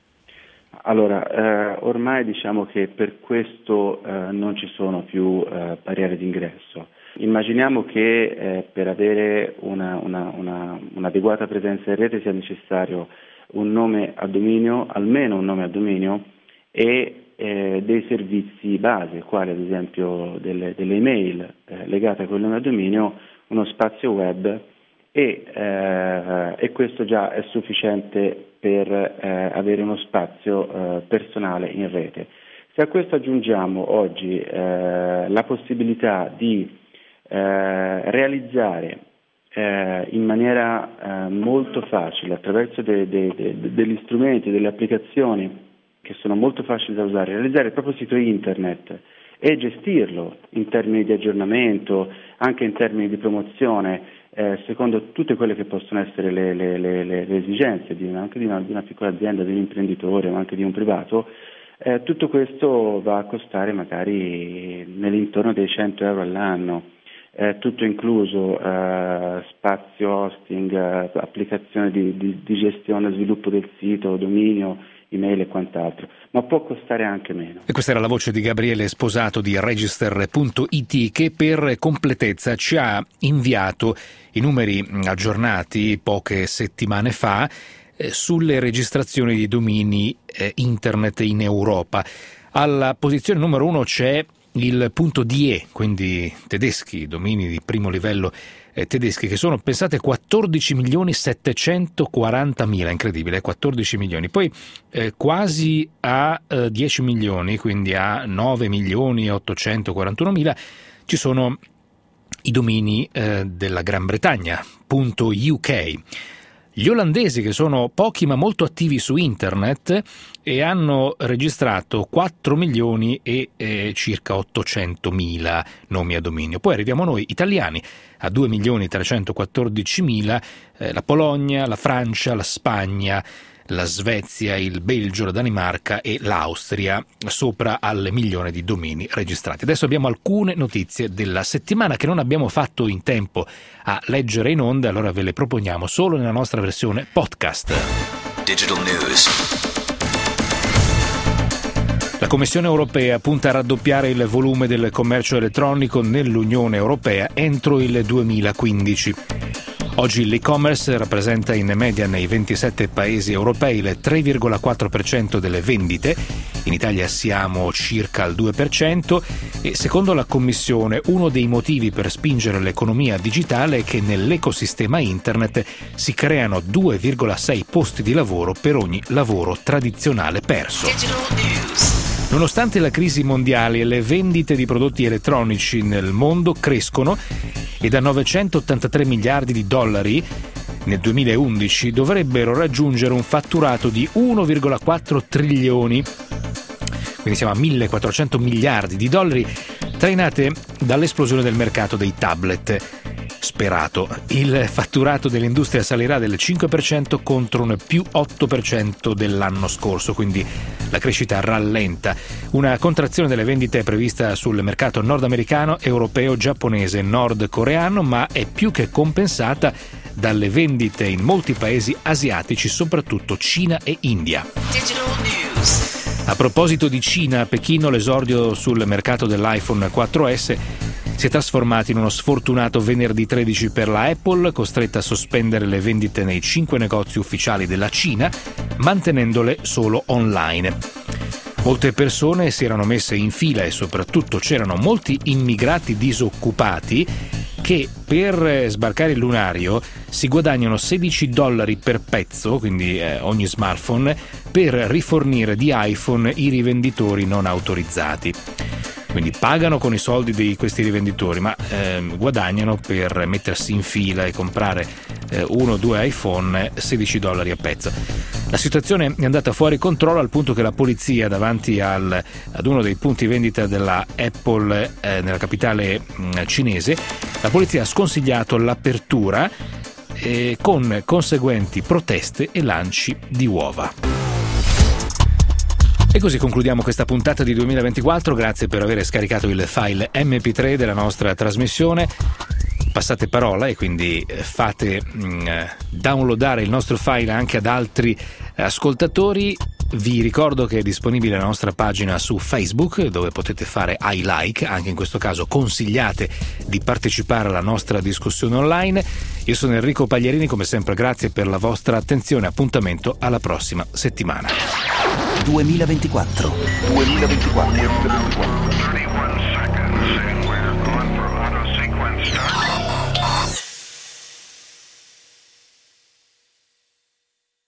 Allora, ormai diciamo che per questo non ci sono più barriere d'ingresso. Immaginiamo che per avere un'adeguata presenza in rete sia necessario un nome a dominio, almeno un nome a dominio, e dei servizi base, quali ad esempio delle email legate a quel nome a dominio, uno spazio web, e questo già è sufficiente per avere uno spazio personale in rete. Se a questo aggiungiamo oggi la possibilità di realizzare in maniera molto facile, attraverso degli strumenti, delle applicazioni che sono molto facili da usare, realizzare il proprio sito internet e gestirlo in termini di aggiornamento, anche in termini di promozione, secondo tutte quelle che possono essere le esigenze anche di una piccola azienda, di un imprenditore, ma anche di un privato, tutto questo va a costare magari nell'intorno dei 100 euro all'anno, tutto incluso, spazio hosting, applicazione di gestione, sviluppo del sito, dominio, email e quant'altro, ma può costare anche meno. E questa era la voce di Gabriele Sposato di Register.it, che per completezza ci ha inviato i numeri aggiornati poche settimane fa sulle registrazioni di domini internet in Europa. Alla posizione numero 1 c'è il .de, quindi tedeschi, domini di primo livello tedeschi, che sono, pensate, 14.740.000, incredibile, 14 milioni. Poi quasi a 10 milioni, quindi a 9.841.000, ci sono i domini della Gran Bretagna, .uk. Gli olandesi, che sono pochi ma molto attivi su internet e hanno registrato 4 milioni e circa 800.000 nomi a dominio. Poi arriviamo noi italiani a 2.314.000, la Polonia, la Francia, la Spagna, la Svezia, il Belgio, la Danimarca e l'Austria sopra al 1 milione di domini registrati. Adesso abbiamo alcune notizie della settimana che non abbiamo fatto in tempo a leggere in onda, allora ve le proponiamo solo nella nostra versione podcast. Digital News. La Commissione europea punta a raddoppiare il volume del commercio elettronico nell'Unione Europea entro il 2015. Oggi l'e-commerce rappresenta in media nei 27 paesi europei il 3,4% delle vendite, in Italia siamo circa al 2% e secondo la Commissione uno dei motivi per spingere l'economia digitale è che nell'ecosistema internet si creano 2,6 posti di lavoro per ogni lavoro tradizionale perso. Nonostante la crisi mondiale, le vendite di prodotti elettronici nel mondo crescono e da 983 miliardi di dollari nel 2011 dovrebbero raggiungere un fatturato di 1,4 trilioni. Quindi siamo a 1.400 miliardi di dollari, trainate dall'esplosione del mercato dei tablet. Sperato. Il fatturato dell'industria salirà del 5% contro un più 8% dell'anno scorso, quindi la crescita rallenta. Una contrazione delle vendite è prevista sul mercato nordamericano, europeo, giapponese e nordcoreano, ma è più che compensata dalle vendite in molti paesi asiatici, soprattutto Cina e India. Digital News. A proposito di Cina, a Pechino l'esordio sul mercato dell'iPhone 4S si è trasformato in uno sfortunato venerdì 13 per la Apple, costretta a sospendere le vendite nei 5 negozi ufficiali della Cina, mantenendole solo online. Molte persone si erano messe in fila e soprattutto c'erano molti immigrati disoccupati che per sbarcare il lunario si guadagnano $16 per pezzo, quindi ogni smartphone, per rifornire di iPhone i rivenditori non autorizzati. Quindi pagano con i soldi di questi rivenditori, ma guadagnano per mettersi in fila e comprare 1 o 2 iPhone $16 a pezzo. La situazione è andata fuori controllo al punto che la polizia davanti ad uno dei punti vendita della Apple nella capitale cinese, la polizia ha sconsigliato l'apertura con conseguenti proteste e lanci di uova. E così concludiamo questa puntata di 2024, grazie per aver scaricato il file MP3 della nostra trasmissione. Passate parola e quindi fate downloadare il nostro file anche ad altri ascoltatori. Vi ricordo che è disponibile la nostra pagina su Facebook, dove potete fare I like, anche in questo caso consigliate di partecipare alla nostra discussione online. Io sono Enrico Pagliarini, come sempre grazie per la vostra attenzione, appuntamento alla prossima settimana. 2024.